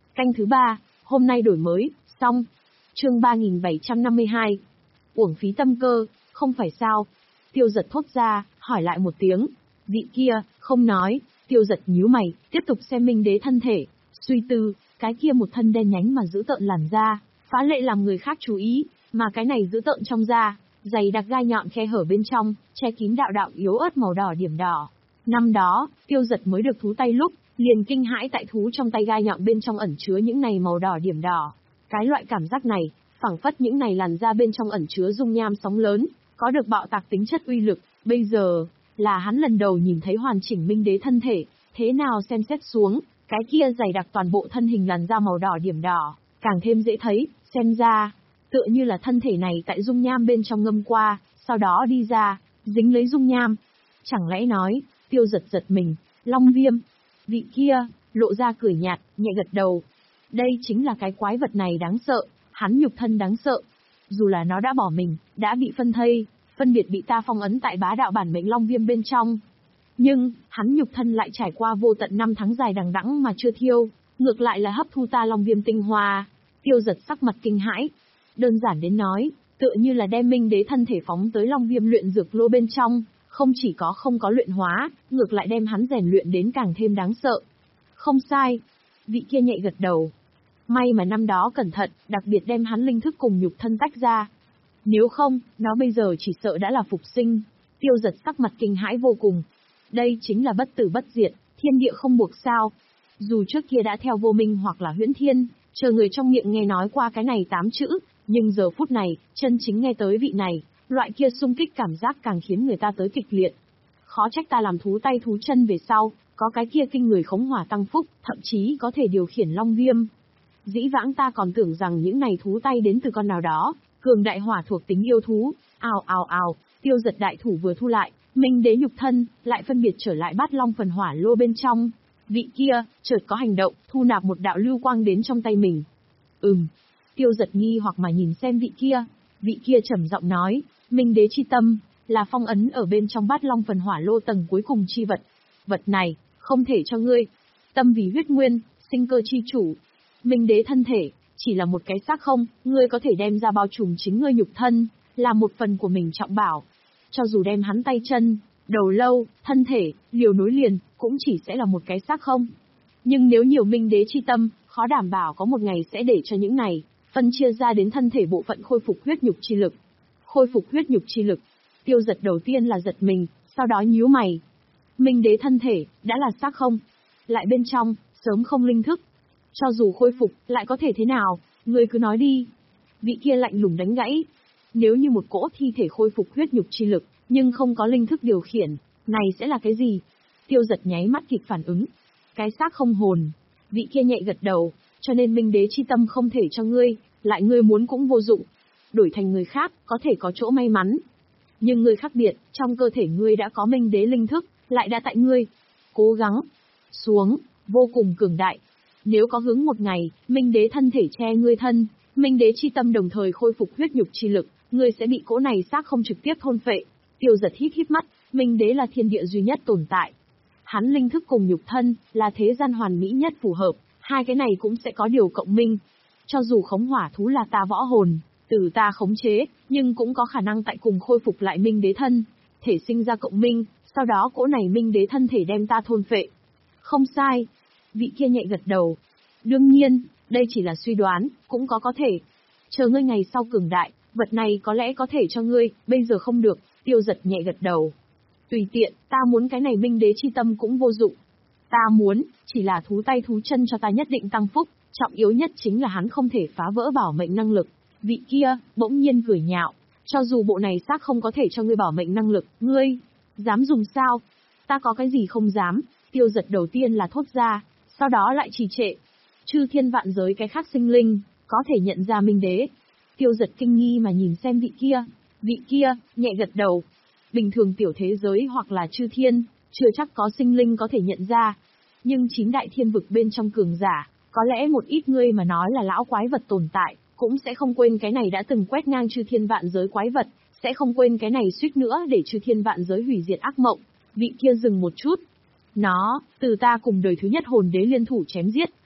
Canh thứ ba, hôm nay đổi mới, xong. Chương ba nghìn bảy trăm năm mươi hai. Uổng phí tâm cơ, không phải sao? Tiêu Giật thốt ra, hỏi lại một tiếng. Vị kia, không nói. Tiêu Giật nhíu mày, tiếp tục xem Minh Đế thân thể. Suy tư, cái kia một thân đen nhánh mà giữ tợn làn da, phá lệ làm người khác chú ý, mà cái này giữ tợn trong da, dày đặc gai nhọn khe hở bên trong, che kín đạo đạo yếu ớt màu đỏ điểm đỏ. Năm đó, Tiêu Giật mới được thú tay lúc, liền kinh hãi tại thú trong tay gai nhọn bên trong ẩn chứa những này màu đỏ điểm đỏ. Cái loại cảm giác này, phảng phất những này làn da bên trong ẩn chứa dung nham sóng lớn, có được bạo tạc tính chất uy lực. Bây giờ, là hắn lần đầu nhìn thấy hoàn chỉnh Minh Đế thân thể, thế nào xem xét xuống, cái kia dày đặc toàn bộ thân hình làn da màu đỏ điểm đỏ, càng thêm dễ thấy, xem ra, tựa như là thân thể này tại dung nham bên trong ngâm qua, sau đó đi ra, dính lấy dung nham. Chẳng lẽ nói, Tiêu Giật giật mình, Long Viêm, vị kia, lộ ra cười nhạt, nhẹ gật đầu. Đây chính là cái quái vật này đáng sợ, hắn nhục thân đáng sợ. Dù là nó đã bỏ mình, đã bị phân thây, phân biệt bị ta phong ấn tại bá đạo bản mệnh Long Viêm bên trong. Nhưng, hắn nhục thân lại trải qua vô tận năm tháng dài đằng đẵng mà chưa thiêu, ngược lại là hấp thu ta Long Viêm tinh hoa. Tiêu Giật sắc mặt kinh hãi. Đơn giản đến nói, tựa như là đem Minh Đế thân thể phóng tới Long Viêm luyện dược lô bên trong, không chỉ có không có luyện hóa, ngược lại đem hắn rèn luyện đến càng thêm đáng sợ. Không sai. Vị kia nhẹ gật đầu. May mà năm đó cẩn thận, đặc biệt đem hắn linh thức cùng nhục thân tách ra. Nếu không, nó bây giờ chỉ sợ đã là phục sinh. Tiêu Giật sắc mặt kinh hãi vô cùng. Đây chính là bất tử bất diệt, thiên địa không buộc sao. Dù trước kia đã theo Vô Minh hoặc là Huyễn Thiên, chờ người trong miệng nghe nói qua cái này tám chữ, nhưng giờ phút này, chân chính nghe tới vị này, loại kia xung kích cảm giác càng khiến người ta tới kịch liệt. Khó trách ta làm thú tay thú chân về sau, có cái kia kinh người khống hỏa tăng phúc, thậm chí có thể điều khiển Long Viêm. Dĩ vãng ta còn tưởng rằng những này thú tay đến từ con nào đó, cường đại hỏa thuộc tính yêu thú. Ào ào ào, Tiêu Giật đại thủ vừa thu lại, Minh Đế nhục thân, lại phân biệt trở lại bát long phần hỏa lô bên trong. Vị kia, chợt có hành động, thu nạp một đạo lưu quang đến trong tay mình. Ừm. Tiêu Giật nghi hoặc mà nhìn xem vị kia. Vị kia trầm giọng nói, Minh Đế chi tâm, là phong ấn ở bên trong bát long phần hỏa lô tầng cuối cùng chi vật. Vật này, không thể cho ngươi. Tâm vì huyết nguyên, sinh cơ chi chủ. Minh Đế thân thể, chỉ là một cái xác không, ngươi có thể đem ra bao trùm chính ngươi nhục thân, là một phần của mình trọng bảo. Cho dù đem hắn tay chân, đầu lâu, thân thể, liều nối liền, cũng chỉ sẽ là một cái xác không. Nhưng nếu nhiều Minh Đế chi tâm, khó đảm bảo có một ngày sẽ để cho những này, phân chia ra đến thân thể bộ phận khôi phục huyết nhục chi lực. Khôi phục huyết nhục chi lực. Tiêu Giật đầu tiên là giật mình, sau đó nhíu mày. Minh Đế thân thể, đã là xác không? Lại bên trong, sớm không linh thức. Cho dù khôi phục, lại có thể thế nào? Ngươi cứ nói đi. Vị kia lạnh lùng đánh gãy. Nếu như một cỗ thi thể khôi phục huyết nhục chi lực, nhưng không có linh thức điều khiển, này sẽ là cái gì? Tiêu Giật nháy mắt kịp phản ứng. Cái xác không hồn. Vị kia nhẹ gật đầu, cho nên Minh Đế chi tâm không thể cho ngươi, lại ngươi muốn cũng vô dụng. Đổi thành người khác, có thể có chỗ may mắn. Nhưng ngươi khác biệt, trong cơ thể ngươi đã có Minh Đế linh thức, lại đã tại ngươi. Cố gắng. Xuống, vô cùng cường đại. Nếu có hướng một ngày, Minh Đế thân thể che ngươi thân, Minh Đế chi tâm đồng thời khôi phục huyết nhục chi lực, ngươi sẽ bị cỗ này xác không trực tiếp thôn phệ. Tiêu Giật híp híp mắt, Minh Đế là thiên địa duy nhất tồn tại. Hắn linh thức cùng nhục thân, là thế gian hoàn mỹ nhất phù hợp, hai cái này cũng sẽ có điều cộng minh. Cho dù khống hỏa thú là ta võ hồn, từ ta khống chế, nhưng cũng có khả năng tại cùng khôi phục lại Minh Đế thân, thể sinh ra cộng minh, sau đó cỗ này Minh Đế thân thể đem ta thôn phệ. Không sai. Vị kia nhẹ gật đầu. Đương nhiên, đây chỉ là suy đoán, cũng có có thể. Chờ ngươi ngày sau cường đại, vật này có lẽ có thể cho ngươi, bây giờ không được. Tiêu Giật nhẹ gật đầu. Tùy tiện, ta muốn cái này Minh Đế chi tâm cũng vô dụng. Ta muốn, chỉ là thú tay thú chân cho ta nhất định tăng phúc, trọng yếu nhất chính là hắn không thể phá vỡ bảo mệnh năng lực. Vị kia, bỗng nhiên cười nhạo. Cho dù bộ này xác không có thể cho ngươi bảo mệnh năng lực, ngươi, dám dùng sao? Ta có cái gì không dám? Tiêu Giật đầu tiên là thốt ra, sau đó lại trì trệ. Chư thiên vạn giới cái khác sinh linh, có thể nhận ra Minh Đế. Tiêu Giật kinh nghi mà nhìn xem vị kia. Vị kia, nhẹ gật đầu. Bình thường tiểu thế giới hoặc là chư thiên, chưa chắc có sinh linh có thể nhận ra. Nhưng chín đại thiên vực bên trong cường giả, có lẽ một ít ngươi mà nói là lão quái vật tồn tại, cũng sẽ không quên cái này đã từng quét ngang chư thiên vạn giới quái vật, sẽ không quên cái này suýt nữa để chư thiên vạn giới hủy diệt ác mộng. Vị kia dừng một chút. Nó, từ ta cùng đời thứ nhất hồn đế liên thủ chém giết,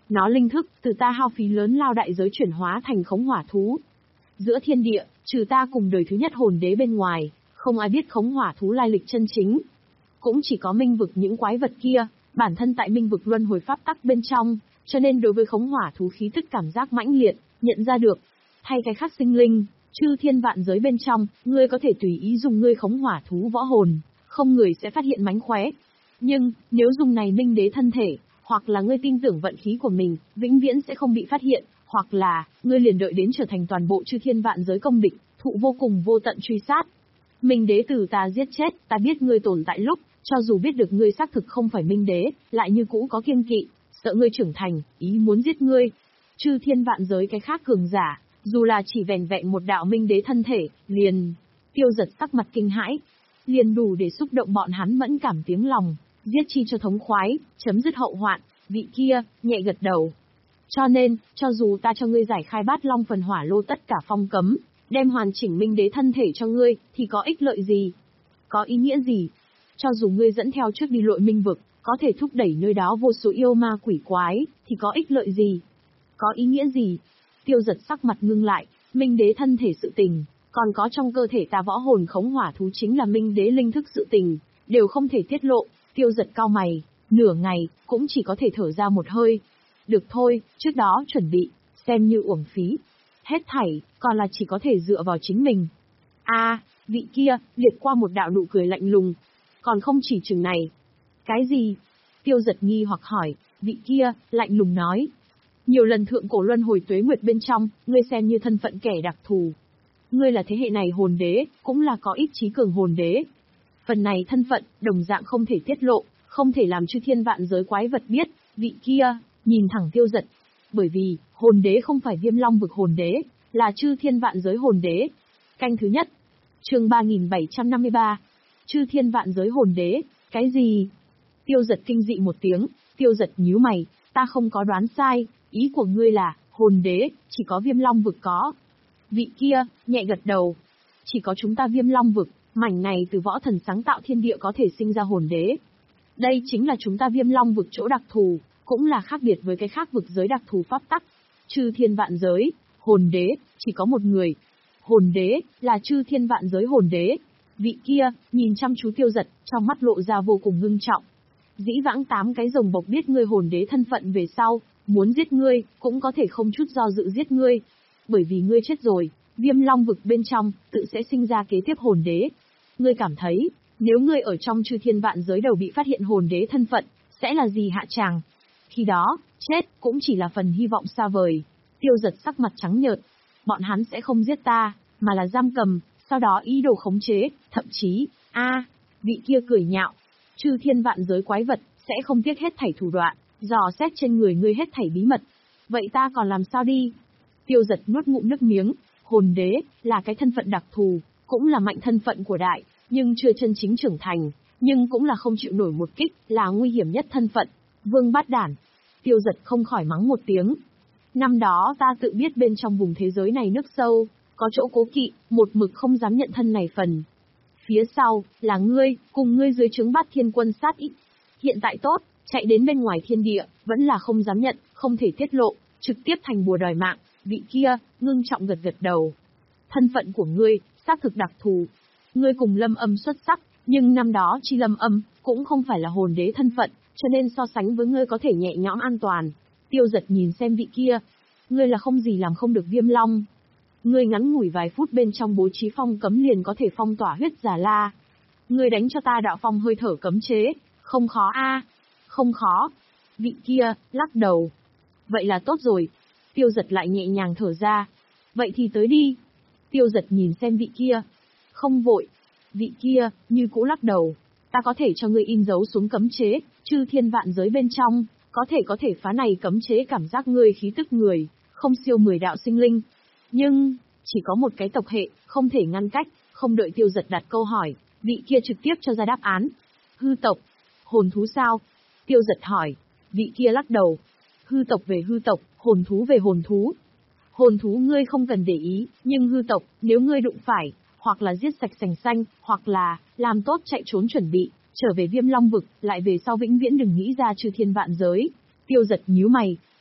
Nó linh thức, từ ta hao phí lớn lao đại giới chuyển hóa thành khống hỏa thú. Giữa thiên địa, trừ ta cùng đời thứ nhất hồn đế bên ngoài, không ai biết khống hỏa thú lai lịch chân chính. Cũng chỉ có minh vực những quái vật kia, bản thân tại minh vực luân hồi pháp tắc bên trong, cho nên đối với khống hỏa thú khí tức cảm giác mãnh liệt, nhận ra được. Thay cái khác sinh linh, chư thiên vạn giới bên trong, ngươi có thể tùy ý dùng ngươi khống hỏa thú võ hồn, không người sẽ phát hiện mánh khóe. Nhưng, nếu dùng này minh đế thân thể, hoặc là ngươi tin tưởng vận khí của mình, vĩnh viễn sẽ không bị phát hiện, hoặc là, ngươi liền đợi đến trở thành toàn bộ chư thiên vạn giới công địch, thụ vô cùng vô tận truy sát. Minh đế từ ta giết chết, ta biết ngươi tồn tại lúc, cho dù biết được ngươi xác thực không phải minh đế, lại như cũ có kiêng kỵ, sợ ngươi trưởng thành, ý muốn giết ngươi. Chư thiên vạn giới cái khác cường giả, dù là chỉ vẻn vẹn một đạo minh đế thân thể, liền Tiêu Giật sắc mặt kinh hãi, liền đủ để xúc động bọn hắn mẫn cảm tiếng lòng, giết chi cho thống khoái, chấm dứt hậu hoạn. Vị kia nhẹ gật đầu. Cho nên, cho dù ta cho ngươi giải khai bát long phần hỏa lô tất cả phong cấm, đem hoàn chỉnh minh đế thân thể cho ngươi, thì có ích lợi gì? Có ý nghĩa gì? Cho dù ngươi dẫn theo trước đi lội minh vực, có thể thúc đẩy nơi đó vô số yêu ma quỷ quái, thì có ích lợi gì? Có ý nghĩa gì? Tiêu Giật sắc mặt ngưng lại, minh đế thân thể sự tình, còn có trong cơ thể ta võ hồn khống hỏa thú chính là minh đế linh thức sự tình, đều không thể tiết lộ. Tiêu Giật cau mày, nửa ngày, cũng chỉ có thể thở ra một hơi. Được thôi, trước đó chuẩn bị, xem như uổng phí. Hết thảy, còn là chỉ có thể dựa vào chính mình. A, à, vị kia, liệt qua một đạo nụ cười lạnh lùng. Còn không chỉ chừng này. Cái gì? Tiêu Giật nghi hoặc hỏi, vị kia, lạnh lùng nói. Nhiều lần thượng cổ luân hồi tuế nguyệt bên trong, ngươi xem như thân phận kẻ đặc thù. Ngươi là thế hệ này hồn đế, cũng là có ít trí cường hồn đế. Phần này thân phận, đồng dạng không thể tiết lộ, không thể làm chư thiên vạn giới quái vật biết. Vị kia, nhìn thẳng Tiêu Giật. Bởi vì, hồn đế không phải Viêm Long vực hồn đế, là chư thiên vạn giới hồn đế. Canh thứ nhất. Chương ba nghìn bảy trăm năm mươi ba. Chư thiên vạn giới hồn đế, cái gì? Tiêu Giật kinh dị một tiếng, Tiêu Giật nhíu mày, ta không có đoán sai, ý của ngươi là, hồn đế, chỉ có Viêm Long vực có. Vị kia, nhẹ gật đầu. Chỉ có chúng ta Viêm Long vực, mảnh này từ võ thần sáng tạo thiên địa có thể sinh ra hồn đế. Đây chính là chúng ta Viêm Long vực chỗ đặc thù, cũng là khác biệt với cái khác vực giới đặc thù pháp tắc. Chư thiên vạn giới, hồn đế, chỉ có một người. Hồn đế, là chư thiên vạn giới hồn đế. Vị kia, nhìn chăm chú Tiêu Giật, trong mắt lộ ra vô cùng ngưng trọng. Dĩ vãng tám cái rồng bộc biết ngươi hồn đế thân phận về sau, muốn giết ngươi, cũng có thể không chút do dự giết ngươi. Bởi vì ngươi chết rồi, Viêm Long vực bên trong, tự sẽ sinh ra kế tiếp hồn đế. Ngươi cảm thấy, nếu ngươi ở trong chư thiên vạn giới đầu bị phát hiện hồn đế thân phận, sẽ là gì hạ tràng? Khi đó, chết, cũng chỉ là phần hy vọng xa vời. Tiêu Giật sắc mặt trắng nhợt. Bọn hắn sẽ không giết ta, mà là giam cầm, sau đó ý đồ khống chế, thậm chí, a à, vị kia cười nhạo. Chư thiên vạn giới quái vật, sẽ không tiếc hết thảy thủ đoạn, dò xét trên người ngươi hết thảy bí mật. Vậy ta còn làm sao đi? Tiêu Giật nuốt ngụm nước miếng, hồn đế, là cái thân phận đặc thù, cũng là mạnh thân phận của đại, nhưng chưa chân chính trưởng thành, nhưng cũng là không chịu nổi một kích, là nguy hiểm nhất thân phận. Vương bát đản. Tiêu Giật không khỏi mắng một tiếng. Năm đó ta tự biết bên trong vùng thế giới này nước sâu, có chỗ cố kỵ, một mực không dám nhận thân này phần. Phía sau, là ngươi, cùng ngươi dưới trướng Bát Thiên Quân sát ít. Hiện tại tốt, chạy đến bên ngoài thiên địa, vẫn là không dám nhận, không thể tiết lộ, trực tiếp thành bùa đòi mạng. Vị kia, ngưng trọng gật gật đầu. Thân phận của ngươi, xác thực đặc thù. Ngươi cùng Lâm Âm xuất sắc, nhưng năm đó chi Lâm Âm, cũng không phải là hồn đế thân phận, cho nên so sánh với ngươi có thể nhẹ nhõm an toàn. Tiêu Giật nhìn xem vị kia. Ngươi là không gì làm không được Viêm Long. Ngươi ngắn ngủi vài phút bên trong bố trí phong cấm liền có thể phong tỏa huyết giả la. Ngươi đánh cho ta đạo phong hơi thở cấm chế, không khó a à? Không khó. Vị kia, lắc đầu. Vậy là tốt rồi. Tiêu Giật lại nhẹ nhàng thở ra. Vậy thì tới đi. Tiêu Giật nhìn xem vị kia. Không vội. Vị kia, như cũ lắc đầu. Ta có thể cho ngươi in dấu xuống cấm chế, chư thiên vạn giới bên trong, có thể có thể phá này cấm chế cảm giác ngươi khí tức người, không siêu mười đạo sinh linh. Nhưng, chỉ có một cái tộc hệ, không thể ngăn cách, không đợi Tiêu Giật đặt câu hỏi, vị kia trực tiếp cho ra đáp án. Hư tộc. Hồn thú sao? Tiêu Giật hỏi. Vị kia lắc đầu. Hư tộc về hư tộc, hồn thú về hồn thú. Hồn thú ngươi không cần để ý, nhưng hư tộc, nếu ngươi đụng phải, hoặc là giết sạch sành xanh, hoặc là, làm tốt chạy trốn chuẩn bị, trở về Viêm Long vực, lại về sau vĩnh viễn đừng nghĩ ra chư thiên vạn giới. Tiêu Giật nhíu mày,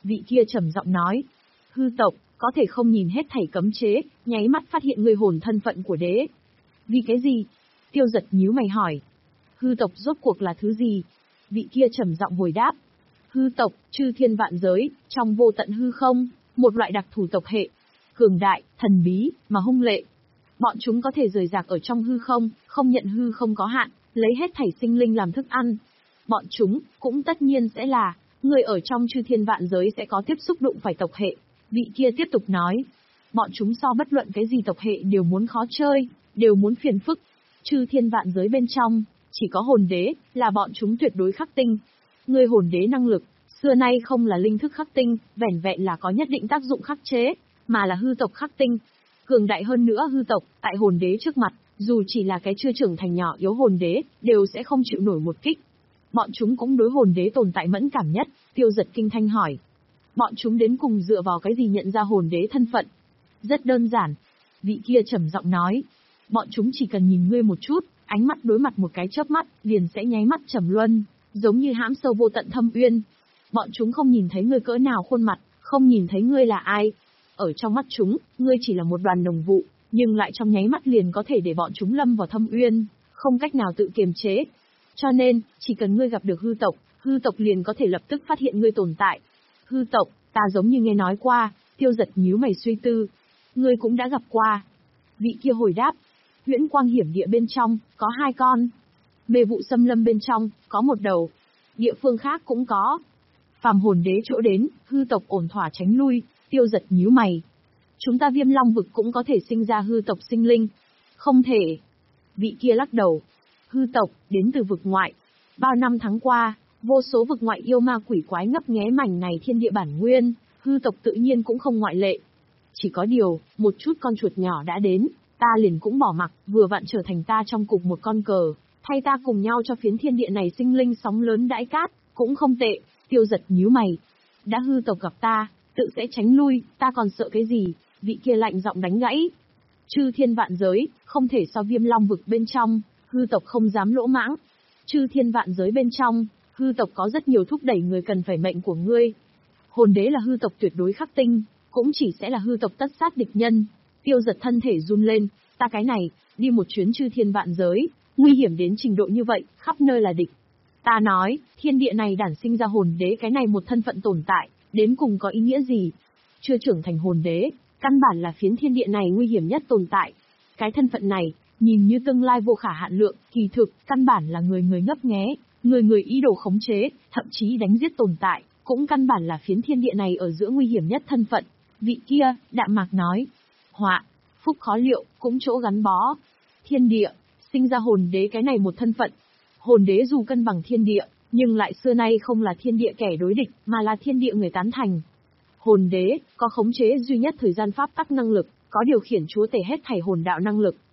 Vị kia trầm giọng nói. Hư tộc, có thể không nhìn hết thảy cấm chế, nháy mắt phát hiện ngươi hồn thân phận của đế. Vì cái gì? Tiêu Giật nhíu mày hỏi. Hư tộc rốt cuộc là thứ gì? Vị kia trầm giọng hồi đáp. Hư tộc, chư thiên vạn giới, trong vô tận hư không, một loại đặc thù tộc hệ. Cường đại, thần bí, mà hung lệ. Bọn chúng có thể rời rạc ở trong hư không, không nhận hư không có hạn, lấy hết thảy sinh linh làm thức ăn. Bọn chúng, cũng tất nhiên sẽ là, người ở trong chư thiên vạn giới sẽ có tiếp xúc đụng phải tộc hệ. Vị kia tiếp tục nói. Bọn chúng so bất luận cái gì tộc hệ đều muốn khó chơi, đều muốn phiền phức. Chư thiên vạn giới bên trong, chỉ có hồn đế, là bọn chúng tuyệt đối khắc tinh. Người hồn đế năng lực, xưa nay không là linh thức khắc tinh, vẻn vẹn là có nhất định tác dụng khắc chế, mà là hư tộc khắc tinh. Cường đại hơn nữa hư tộc, tại hồn đế trước mặt, dù chỉ là cái chưa trưởng thành nhỏ yếu hồn đế, đều sẽ không chịu nổi một kích. Bọn chúng cũng đối hồn đế tồn tại mẫn cảm nhất, Tiêu Giật kinh thanh hỏi. Bọn chúng đến cùng dựa vào cái gì nhận ra hồn đế thân phận? Rất đơn giản. Vị kia trầm giọng nói. Bọn chúng chỉ cần nhìn ngươi một chút, ánh mắt đối mặt một cái chớp mắt, liền sẽ nháy mắt trầm luân, giống như hãm sâu vô tận thâm uyên. Bọn chúng không nhìn thấy ngươi cỡ nào khuôn mặt, không nhìn thấy ngươi là ai. Ở trong mắt chúng, ngươi chỉ là một đoàn đồng vụ, nhưng lại trong nháy mắt liền có thể để bọn chúng lâm vào thâm uyên, không cách nào tự kiềm chế. Cho nên, chỉ cần ngươi gặp được hư tộc, hư tộc liền có thể lập tức phát hiện ngươi tồn tại. Hư tộc, ta giống như nghe nói qua. Tiêu Giật nhíu mày suy tư. Ngươi cũng đã gặp qua. Vị kia hồi đáp. Huyễn Quang Hiểm Địa bên trong, có hai con. Mê Vụ Xâm Lâm bên trong, có một đầu. Địa phương khác cũng có. Phàm hồn đế chỗ đến, hư tộc ổn thỏa tránh lui. Tiêu Giật nhíu mày. Chúng ta Viêm Long vực cũng có thể sinh ra hư tộc sinh linh. Không thể. Vị kia lắc đầu. Hư tộc, đến từ vực ngoại. Bao năm tháng qua, vô số vực ngoại yêu ma quỷ quái ngấp nghé mảnh này thiên địa bản nguyên, hư tộc tự nhiên cũng không ngoại lệ. Chỉ có điều, một chút con chuột nhỏ đã đến, ta liền cũng bỏ mặc, vừa vặn trở thành ta trong cục một con cờ, thay ta cùng nhau cho phiến thiên địa này sinh linh sóng lớn đãi cát, cũng không tệ. Tiêu Giật nhíu mày. Đã hư tộc gặp ta, tự sẽ tránh lui, ta còn sợ cái gì? Vị kia lạnh giọng đánh gãy. Chư thiên vạn giới, không thể so Viêm Long vực bên trong, hư tộc không dám lỗ mãng. Chư thiên vạn giới bên trong, hư tộc có rất nhiều thúc đẩy người cần phải mệnh của ngươi. Hồn đế là hư tộc tuyệt đối khắc tinh, cũng chỉ sẽ là hư tộc tất sát địch nhân. Tiêu Giật thân thể run lên, ta cái này, đi một chuyến chư thiên vạn giới, nguy hiểm đến trình độ như vậy, khắp nơi là địch. Ta nói, thiên địa này đản sinh ra hồn đế cái này một thân phận tồn tại, đến cùng có ý nghĩa gì? Chưa trưởng thành hồn đế, căn bản là phiến thiên địa này nguy hiểm nhất tồn tại. Cái thân phận này, nhìn như tương lai vô khả hạn lượng, kỳ thực, căn bản là người người ngấp nghé, người người ý đồ khống chế, thậm chí đánh giết tồn tại, cũng căn bản là phiến thiên địa này ở giữa nguy hiểm nhất thân phận. Vị kia, đạm mạc nói, họa, phúc khó liệu, cũng chỗ gắn bó. Thiên địa, sinh ra hồn đế cái này một thân phận. Hồn đế dù cân bằng thiên địa, nhưng lại xưa nay không là thiên địa kẻ đối địch, mà là thiên địa người tán thành. Hồn đế, có khống chế duy nhất thời gian pháp tắc năng lực, có điều khiển chúa tể hết thảy hồn đạo năng lực,